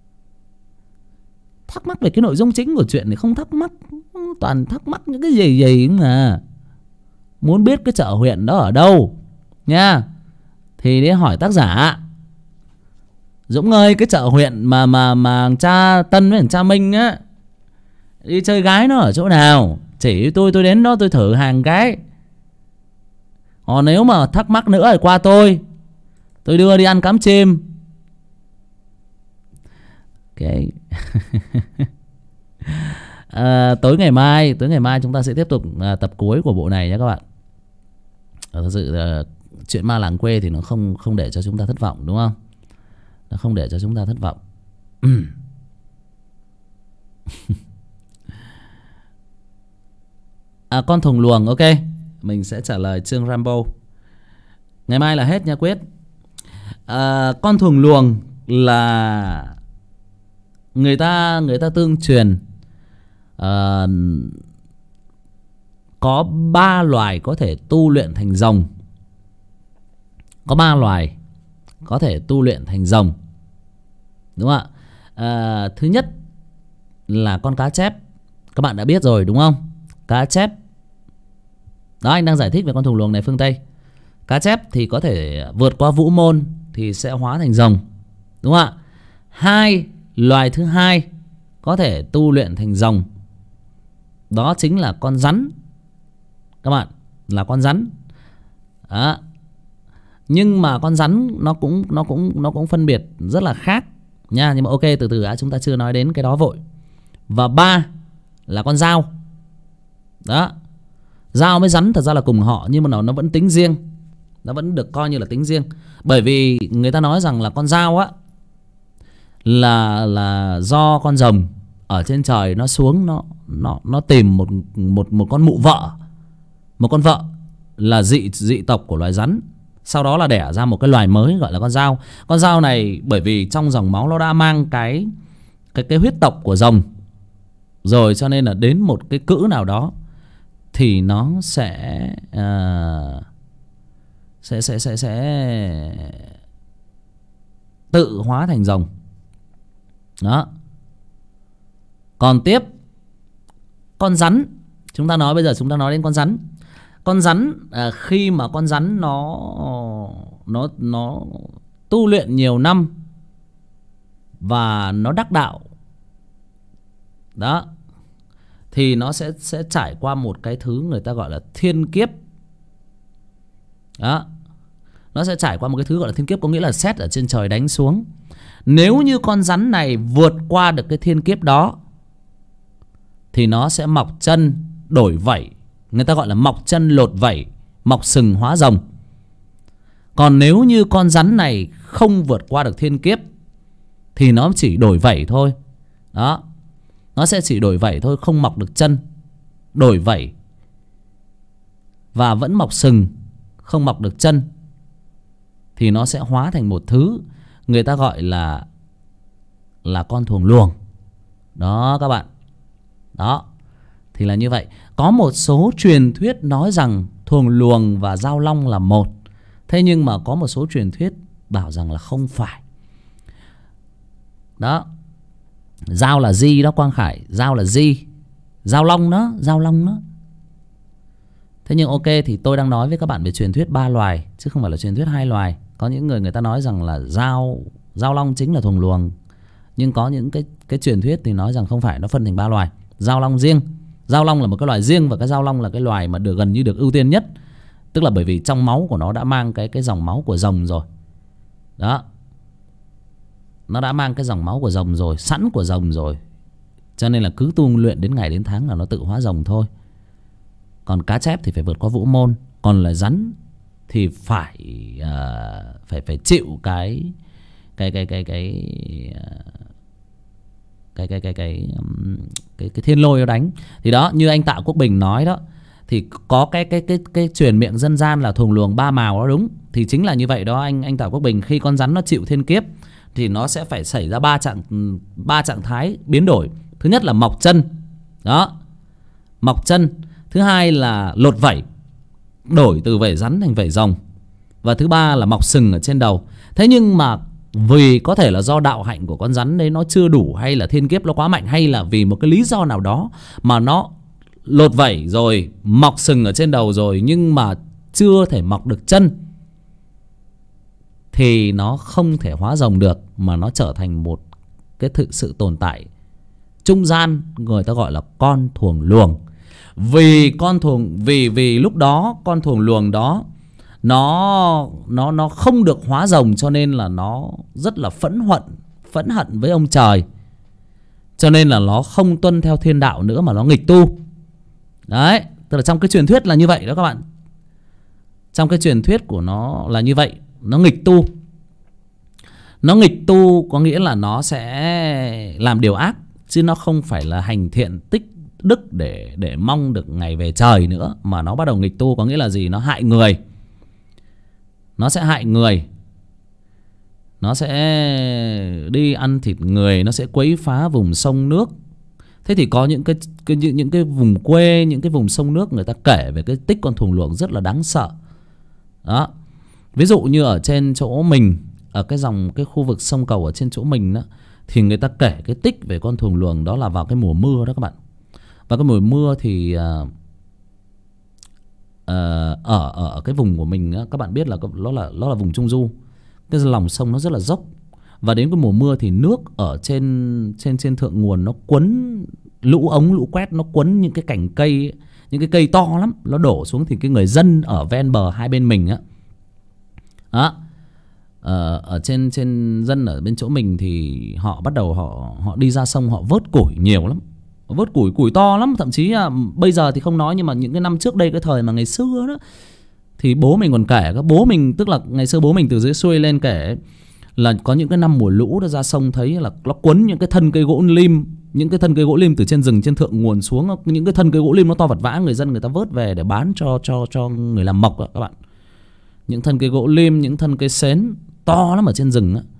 Thắc mắc về cái nội dung chính của chuyện thì không thắc mắc, toàn thắc mắc những cái gì mà. Muốn biết cái chợ huyện đó ở đâu nha, thì đi hỏi tác giả Dũng ơi, cái chợ huyện mà cha Tân với cha Minh á đi chơi gái nó ở chỗ nào, chỉ tôi đến đó tôi thử hàng cái. Còn nếu mà thắc mắc nữa thì qua tôi đưa đi ăn cắm chim. Ok. Tối ngày mai chúng ta sẽ tiếp tục tập cuối của bộ này nhé các bạn. Thật sự chuyện ma làng quê thì nó không để cho chúng ta thất vọng đúng không? Nó không để cho chúng ta thất vọng. Con thùng luồng, ok. Mình sẽ trả lời Trương Rambo. Ngày mai là hết nha Quyết. Con thùng luồng là người ta tương truyền có 3 loài có thể tu luyện thành rồng. Có 3 loài có thể tu luyện thành rồng, đúng không ạ? Thứ nhất là con cá chép. Các bạn đã biết rồi đúng không? Cá chép. Đó, anh đang giải thích về con thùng luồng này phương Tây. Cá chép thì có thể vượt qua vũ môn thì sẽ hóa thành rồng, đúng không ạ? Loài thứ hai có thể tu luyện thành rồng, đó chính là con rắn. Các bạn, là con rắn. Đó. Nhưng mà con rắn nó cũng phân biệt rất là khác nha. Nhưng mà ok, từ từ đã, chúng ta chưa nói đến cái đó vội. Và 3 là con dao. Đó. Dao với rắn thật ra là cùng họ, nhưng mà nó vẫn tính riêng. Nó vẫn được coi như là tính riêng. Bởi vì người ta nói rằng là con dao á là do con rồng ở trên trời nó xuống, nó tìm một con mụ vợ, một con vợ là dị tộc của loài rắn, sau đó là đẻ ra một cái loài mới gọi là con dao. Con dao này bởi vì trong dòng máu nó đã mang cái huyết tộc của rồng rồi, cho nên là đến một cái cữ nào đó thì nó sẽ tự hóa thành rồng. Đó. Còn tiếp con rắn, bây giờ chúng ta nói đến con rắn. Con rắn khi mà con rắn nó tu luyện nhiều năm và nó đắc đạo, đó, thì nó sẽ trải qua một cái thứ người ta gọi là thiên kiếp. Đó. nó sẽ trải qua một cái thứ gọi là thiên kiếp, có nghĩa là sét ở trên trời đánh xuống. Nếu như con rắn này vượt qua được cái thiên kiếp đó thì nó sẽ mọc chân đổi vảy, người ta gọi là mọc chân lột vảy, mọc sừng hóa rồng. Còn nếu như con rắn này không vượt qua được thiên kiếp thì nó chỉ đổi vảy thôi. Đó, nó sẽ chỉ đổi vảy thôi, không mọc được chân, đổi vảy và vẫn mọc sừng, không mọc được chân, thì nó sẽ hóa thành một thứ người ta gọi là con thuồng luồng. Đó các bạn. Đó, thì là như vậy. Có một số truyền thuyết nói rằng thuồng luồng và dao long là một. Thế nhưng mà có một số truyền thuyết bảo rằng là không phải. Đó, dao là di đó Quang Khải, dao là di, dao long đó, dao long đó. Thế nhưng ok, thì tôi đang nói với các bạn về truyền thuyết 3 loài chứ không phải là truyền thuyết 2 loài. Có những người ta nói rằng là dao long chính là thuồng luồng, nhưng có những cái truyền thuyết thì nói rằng không phải, nó phân thành 3 loài. Dao long riêng, dao long là một cái loài riêng, và cái dao long là cái loài mà gần như được ưu tiên nhất. Tức là bởi vì trong máu của nó đã mang cái dòng máu của rồng rồi. Đó, nó đã mang cái dòng máu của rồng rồi, sẵn của rồng rồi, cho nên là cứ tu luyện đến ngày đến tháng là nó tự hóa rồng thôi. Còn cá chép thì phải vượt qua vũ môn, còn là rắn thì phải chịu cái thiên lôi nó đánh. Thì đó, như anh Tạ Quốc Bình nói đó, thì có cái truyền miệng dân gian là thuồng luồng 3 màu đó, đúng. Thì chính là như vậy đó anh Tạ Quốc Bình. Khi con rắn nó chịu thiên kiếp thì nó sẽ phải xảy ra ba trạng thái biến đổi. Thứ nhất là mọc chân. Đó, mọc chân. Thứ hai là lột vảy, đổi từ vảy rắn thành vảy rồng. Và thứ ba là mọc sừng ở trên đầu. Thế nhưng mà vì có thể là do đạo hạnh của con rắn đấy nó chưa đủ, hay là thiên kiếp nó quá mạnh, hay là vì một cái lý do nào đó mà nó lột vảy rồi, mọc sừng ở trên đầu rồi, nhưng mà chưa thể mọc được chân, thì nó không thể hóa rồng được, mà nó trở thành một cái sự tồn tại trung gian, người ta gọi là con thuồng luồng. Vì lúc đó con thuồng luồng đó nó không được hóa rồng, cho nên là nó rất là phẫn hận với ông trời, cho nên là nó không tuân theo thiên đạo nữa mà nó nghịch tu. Đấy, tức là trong cái truyền thuyết là như vậy đó các bạn. Trong cái truyền thuyết của nó là như vậy, nó nghịch tu. Nó nghịch tu có nghĩa là nó sẽ làm điều ác, chứ nó không phải là hành thiện tích đức để mong được ngày về trời nữa, mà nó bắt đầu nghịch tu có nghĩa là gì? Nó hại người. Nó sẽ hại người, nó sẽ đi ăn thịt người, nó sẽ quấy phá vùng sông nước. Thế thì có những cái vùng quê, những cái vùng sông nước, người ta kể về cái tích con thuồng luồng rất là đáng sợ. Đó, ví dụ như ở trên chỗ mình, ở cái khu vực sông Cầu ở trên chỗ mình đó, thì người ta kể cái tích về con thuồng luồng đó là vào cái mùa mưa đó các bạn. Và cái mùa mưa thì ở cái vùng của mình á, các bạn biết là nó là vùng trung du, cái lòng sông nó rất là dốc, và đến cái mùa mưa thì nước ở trên thượng nguồn nó quấn, lũ ống lũ quét nó quấn những cái cành cây, những cái cây to lắm, nó đổ xuống. Thì cái người dân ở ven bờ hai bên mình á, ở trên dân ở bên chỗ mình thì họ bắt đầu họ đi ra sông, họ vớt củi nhiều lắm, vớt củi to lắm. Thậm chí là bây giờ thì không nói, nhưng mà những cái năm trước đây, cái thời mà ngày xưa đó, thì bố mình còn kể, các bố mình, tức là ngày xưa bố mình từ dưới xuôi lên kể là có những cái năm mùa lũ đó ra sông thấy là nó quấn những cái thân cây gỗ lim, những cái thân cây gỗ lim từ trên rừng trên thượng nguồn xuống. Những cái thân cây gỗ lim nó to vật vã, người dân người ta vớt về để bán cho người làm mộc đó, các bạn. Những thân cây gỗ lim, những thân cây sến to lắm ở trên rừng đó.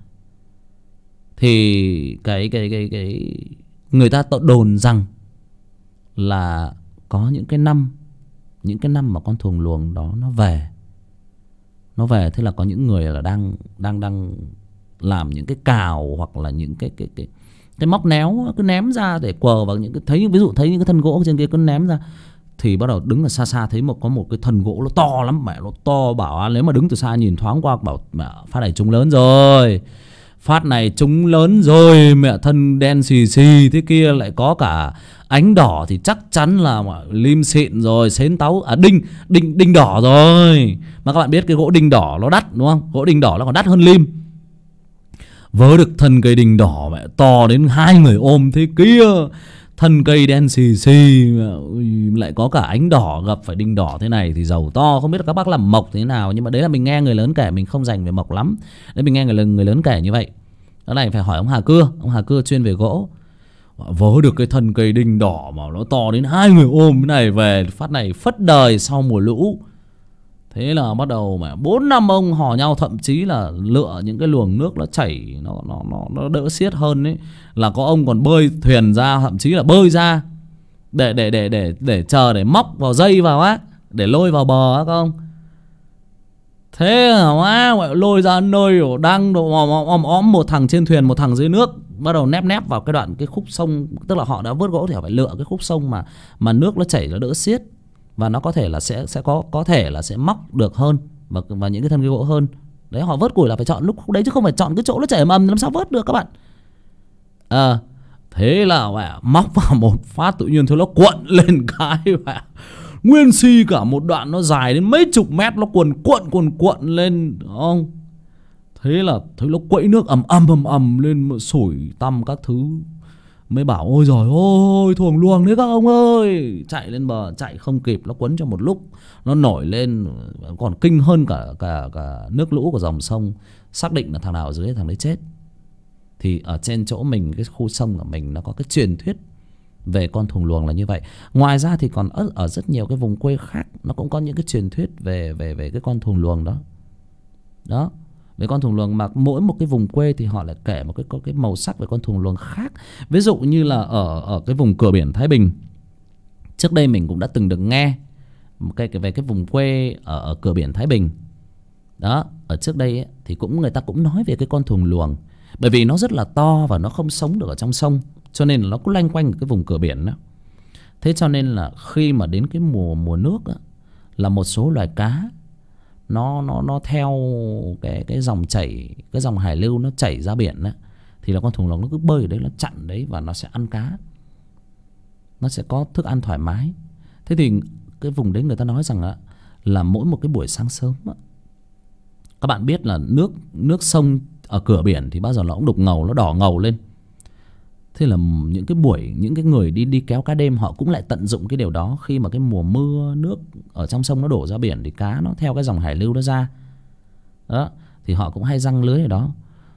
Thì cái người ta đồn rằng là có những cái năm mà con thuồng luồng đó nó về, thế là có những người là đang làm những cái cào, hoặc là những cái móc néo cứ ném ra để quờ vào những cái, ví dụ thấy những cái thân gỗ trên kia cứ ném ra, thì bắt đầu đứng ở xa xa thấy có một cái thân gỗ nó to lắm, mẹ nó to, bảo nếu mà đứng từ xa nhìn thoáng qua bảo mẹ phát này trúng lớn rồi, Phát này chúng lớn rồi, mẹ thân đen xì xì thế kia lại có cả ánh đỏ thì chắc chắn là lim xịn rồi, sến táu đinh đỏ rồi. Mà các bạn biết cái gỗ đinh đỏ nó đắt đúng không? Gỗ đinh đỏ nó còn đắt hơn lim. Vớ được thân cây đinh đỏ mẹ to đến 2 người ôm thế kia, thân cây đen xì xì lại có cả ánh đỏ, gặp phải đinh đỏ thế này thì giàu to. Không biết các bác làm mộc thế nào, nhưng mà đấy là mình nghe người lớn kể, mình không dành về mộc lắm. Đấy mình nghe người lớn kể như vậy. Cái này phải hỏi ông Hà Cưa, ông Hà Cưa chuyên về gỗ. Vớ được cái thân cây đinh đỏ mà nó to đến 2 người ôm thế này về phát này phất đời sau mùa lũ. Thế là bắt đầu mà 4-5 ông hò nhau, thậm chí là lựa những cái luồng nước nó chảy nó đỡ xiết hơn ấy, là có ông còn bơi thuyền ra, thậm chí là bơi ra để chờ để móc vào dây vào á, để lôi vào bờ á các ông. Thế là quá lôi ra nơi đang om một thằng trên thuyền, một thằng dưới nước, bắt đầu nép vào cái đoạn cái khúc sông, tức là họ đã vớt gỗ thì họ phải lựa cái khúc sông mà nước nó chảy nó đỡ xiết, và nó có thể là sẽ có thể là sẽ móc được hơn và những cái thân cây gỗ hơn. Đấy, họ vớt củi là phải chọn lúc đấy chứ không phải chọn cái chỗ nó chảy ầm làm sao vớt được các bạn. Thế là móc vào một phát tự nhiên thôi nó cuộn lên cái nguyên si cả một đoạn nó dài đến mấy chục mét, nó cuộn lên không. Thế là thấy nó quẫy nước ầm lên, mà sủi tăm các thứ. Mới bảo ôi giời ôi thuồng luồng đấy các ông ơi, chạy lên bờ chạy không kịp, nó quấn cho một lúc nó nổi lên còn kinh hơn cả nước lũ của dòng sông. Xác định là thằng nào ở dưới thằng đấy chết. Thì ở trên chỗ mình, cái khu sông của mình nó có cái truyền thuyết về con thuồng luồng là như vậy. Ngoài ra thì còn ở rất nhiều cái vùng quê khác nó cũng có những cái truyền thuyết về cái con thuồng luồng đó. Đó, về con thuồng luồng, mà mỗi một cái vùng quê thì họ lại kể một cái màu sắc về con thuồng luồng khác. Ví dụ như là ở cái vùng cửa biển Thái Bình, trước đây mình cũng đã từng được nghe về cái vùng quê ở cửa biển Thái Bình đó. Ở trước đây ấy, thì người ta cũng nói về cái con thuồng luồng, bởi vì nó rất là to và nó không sống được ở trong sông, cho nên là nó cứ loanh quanh cái vùng cửa biển đó. Thế cho nên là khi mà đến cái mùa nước á, là một số loài cá nó theo cái dòng chảy, cái dòng hải lưu nó chảy ra biển á, thì là con thuồng luồng nó cứ bơi ở đấy, nó chặn đấy và nó sẽ ăn cá, nó sẽ có thức ăn thoải mái. Thế thì cái vùng đấy người ta nói rằng là mỗi một cái buổi sáng sớm á, các bạn biết là nước sông ở cửa biển thì bao giờ nó cũng đục ngầu, nó đỏ ngầu lên. Thế là những cái người đi kéo cá đêm họ cũng lại tận dụng cái điều đó. Khi mà cái mùa mưa nước ở trong sông nó đổ ra biển thì cá nó theo cái dòng hải lưu đó ra đó, thì họ cũng hay giăng lưới ở đó.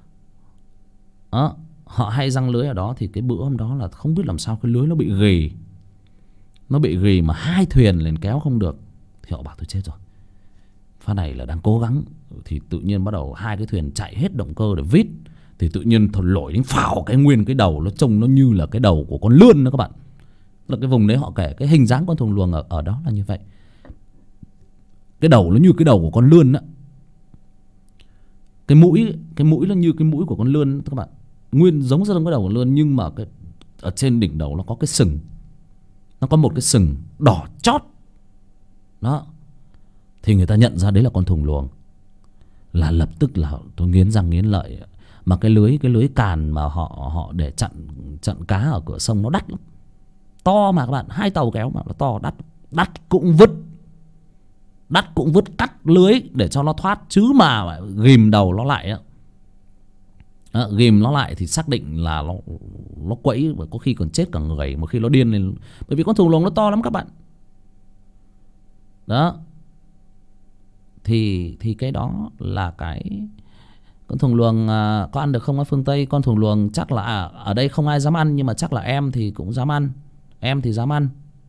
Họ hay giăng lưới ở đó, thì cái bữa hôm đó là không biết làm sao cái lưới nó bị gỉ mà 2 thuyền liền kéo không được. Thì họ bảo tôi chết rồi, pha này là đang cố gắng, thì tự nhiên bắt đầu 2 cái thuyền chạy hết động cơ để vít, thì tự nhiên lội đến phào cái nguyên cái đầu, nó trông nó như là cái đầu của con lươn đó các bạn. Là cái vùng đấy họ kể cái hình dáng con thuồng luồng ở đó là như vậy. Cái đầu nó như cái đầu của con lươn đó. Cái mũi nó như cái mũi của con lươn đó, các bạn. Nguyên giống cái đầu của lươn, nhưng mà ở trên đỉnh đầu nó có cái sừng. Nó có một cái sừng đỏ chót. Đó. Thì người ta nhận ra đấy là con thuồng luồng. Là lập tức là tôi nghiến răng nghiến lợi. Mà cái lưới càn mà họ để chặn cá ở cửa sông nó đắt lắm. To mà các bạn, 2 tàu kéo mà nó to, đắt cũng vứt cắt lưới để cho nó thoát, chứ mà ghìm đầu nó lại á. Ghìm nó lại thì xác định là nó quẫy và có khi còn chết cả người, một khi nó điên lên, bởi vì con thuồng luồng nó to lắm các bạn. Đó. Thì cái đó là cái con thuồng luồng. Có ăn được không ở phương Tây? Con thuồng luồng chắc là ở đây không ai dám ăn, nhưng mà chắc là em thì cũng dám ăn. Em thì dám ăn.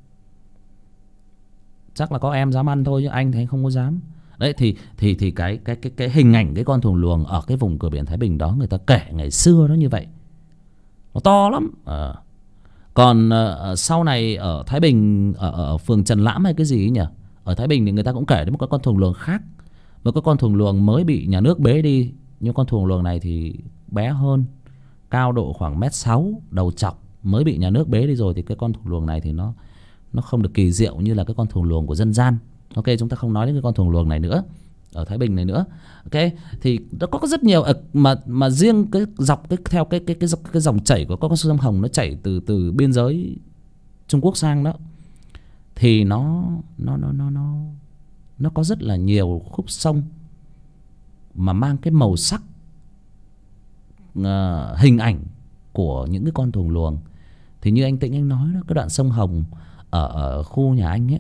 Chắc là có em dám ăn thôi, chứ anh thì anh không có dám. Đấy thì cái hình ảnh cái con thuồng luồng ở cái vùng cửa biển Thái Bình đó, người ta kể ngày xưa nó như vậy. Nó to lắm. Còn sau này ở Thái Bình, ở phường Trần Lãm hay cái gì ấy nhỉ, ở Thái Bình thì người ta cũng kể đến một con thuồng luồng khác. Một cái con thuồng luồng mới bị nhà nước bế đi. Nhưng con thuồng luồng này thì bé hơn, cao độ khoảng 1m6, đầu chọc, mới bị nhà nước bế đi rồi. Thì cái con thuồng luồng này thì nó không được kỳ diệu như là cái con thuồng luồng của dân gian. Ok, chúng ta không nói đến cái con thuồng luồng này nữa. ở Thái Bình này nữa. Ok, thì nó có rất nhiều mà riêng cái dọc theo cái dòng chảy của con sông Hồng, nó chảy từ biên giới Trung Quốc sang đó, thì nó có rất là nhiều khúc sông mà mang cái màu sắc, hình ảnh của những cái con thuồng luồng. Thì như anh Tĩnh anh nói đó, cái đoạn sông Hồng ở khu nhà anh ấy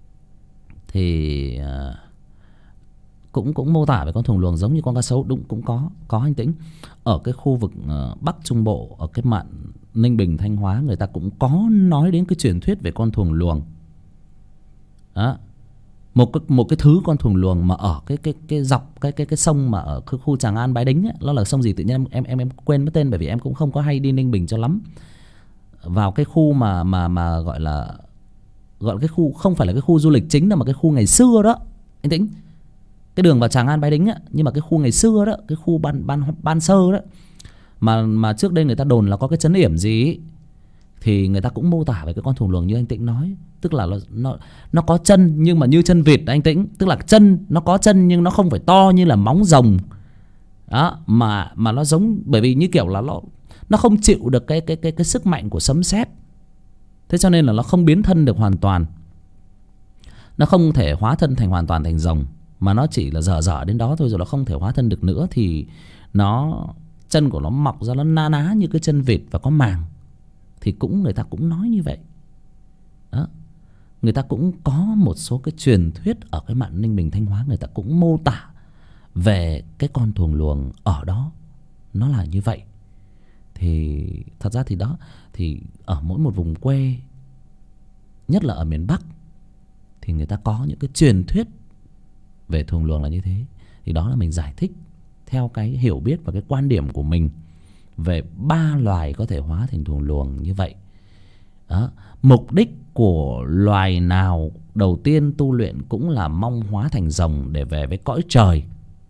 thì cũng mô tả về con thuồng luồng giống như con cá sấu. Đúng, cũng có anh Tĩnh. Ở cái khu vực Bắc Trung Bộ, ở cái mạn Ninh Bình Thanh Hóa, người ta cũng có nói đến cái truyền thuyết về con thuồng luồng đó. Một cái thứ con thuồng luồng mà ở cái dọc cái sông mà ở khu Tràng An Bái Đính ấy, nó là sông gì tự nhiên em quên mất tên, bởi vì em cũng không có hay đi Ninh Bình cho lắm. Vào cái khu mà gọi là cái khu không phải là cái khu du lịch chính đâu, mà cái khu ngày xưa đó anh Tĩnh. Cái đường vào Tràng An Bái Đính á, nhưng mà cái khu ngày xưa đó, cái khu ban sơ đó, mà trước đây người ta đồn là có cái trấn yểm gì ấy, thì người ta cũng mô tả về cái con thuồng luồng như anh Tĩnh nói. Tức là nó có chân nhưng mà như chân vịt anh Tĩnh. Tức là chân, nó có chân nhưng nó không phải to như là móng rồng đó, mà nó giống, bởi vì như kiểu là nó không chịu được cái sức mạnh của sấm sét. Thế cho nên là nó không biến thân được hoàn toàn, nó không thể hóa thân thành hoàn toàn thành rồng, mà nó chỉ là dở đến đó thôi, rồi nó không thể hóa thân được nữa. Thì chân của nó mọc ra, nó na ná như cái chân vịt và có màng. Thì người ta cũng nói như vậy đó. Người ta cũng có một số cái truyền thuyết ở cái mạn Ninh Bình Thanh Hóa, người ta cũng mô tả về cái con thuồng luồng ở đó nó là như vậy. Thì thật ra thì đó, thì ở mỗi một vùng quê, nhất là ở miền Bắc, thì người ta có những cái truyền thuyết về thuồng luồng là như thế. Thì đó là mình giải thích theo cái hiểu biết và cái quan điểm của mình về 3 loài có thể hóa thành thuồng luồng như vậy đó. Mục đích của loài nào đầu tiên tu luyện cũng là mong hóa thành rồng để về với cõi trời,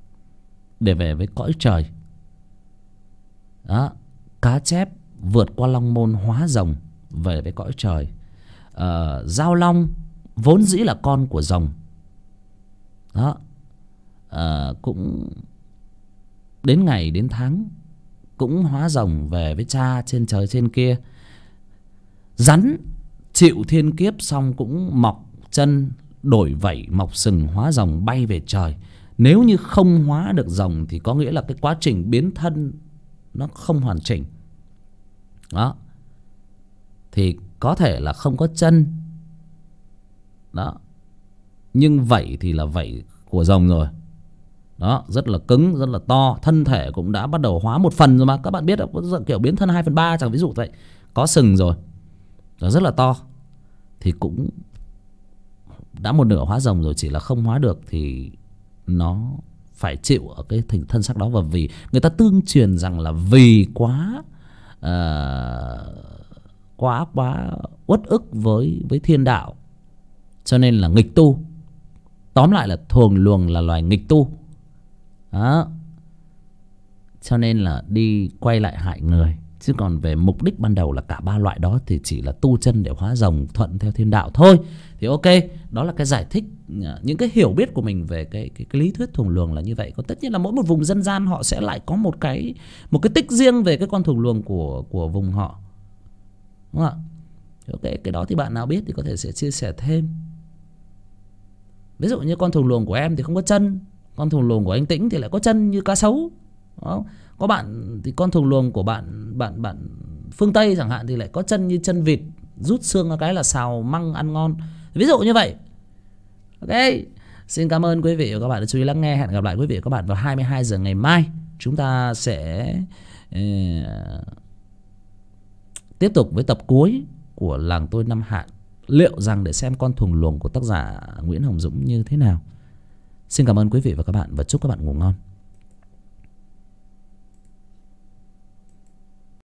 đó. Cá chép vượt qua long môn hóa rồng về với cõi trời. Dao long vốn dĩ là con của rồng đó, cũng đến ngày đến tháng cũng hóa rồng về với cha trên trời trên kia. Rắn chịu thiên kiếp xong cũng mọc chân, đổi vảy, mọc sừng, hóa rồng bay về trời. Nếu như không hóa được rồng thì có nghĩa là cái quá trình biến thân nó không hoàn chỉnh đó. Thì có thể là không có chân đó, nhưng vảy thì là vảy của rồng rồi đó, rất là cứng, rất là to. Thân thể cũng đã bắt đầu hóa một phần rồi mà. Các bạn biết là kiểu biến thân 2/3 chẳng ví dụ vậy. Có sừng rồi, rất là to. Thì cũng đã một nửa hóa rồng rồi, chỉ là không hóa được thì nó phải chịu ở cái thân xác đó. Và vì người ta tương truyền rằng là vì quá uất ức với thiên đạo, cho nên là nghịch tu. Tóm lại là thuồng luồng là loài nghịch tu đó. Cho nên là đi quay lại hại người. Chứ còn về mục đích ban đầu là cả 3 loại đó thì chỉ là tu chân để hóa rồng, thuận theo thiên đạo thôi. Thì ok, đó là cái giải thích, những cái hiểu biết của mình về cái lý thuyết thuồng luồng là như vậy. Còn tất nhiên là mỗi một vùng dân gian họ sẽ lại có một cái tích riêng về cái con thuồng luồng của vùng họ, đúng không ạ? Ok, cái đó thì bạn nào biết thì có thể sẽ chia sẻ thêm. Ví dụ như con thuồng luồng của em thì không có chân, con thuồng luồng của anh Tĩnh thì lại có chân như cá sấu, đúng không? Có bạn thì con thuồng luồng của bạn phương Tây chẳng hạn thì lại có chân như chân vịt, rút xương cái là xào măng ăn ngon. Ví dụ như vậy. Ok, xin cảm ơn quý vị và các bạn đã chú ý lắng nghe. Hẹn gặp lại quý vị và các bạn vào 22 giờ ngày mai. Chúng ta sẽ tiếp tục với tập cuối của Làng Tôi Năm Hạn. Liệu rằng để xem con thuồng luồng của tác giả Nguyễn Hồng Dũng như thế nào. Xin cảm ơn quý vị và các bạn và chúc các bạn ngủ ngon.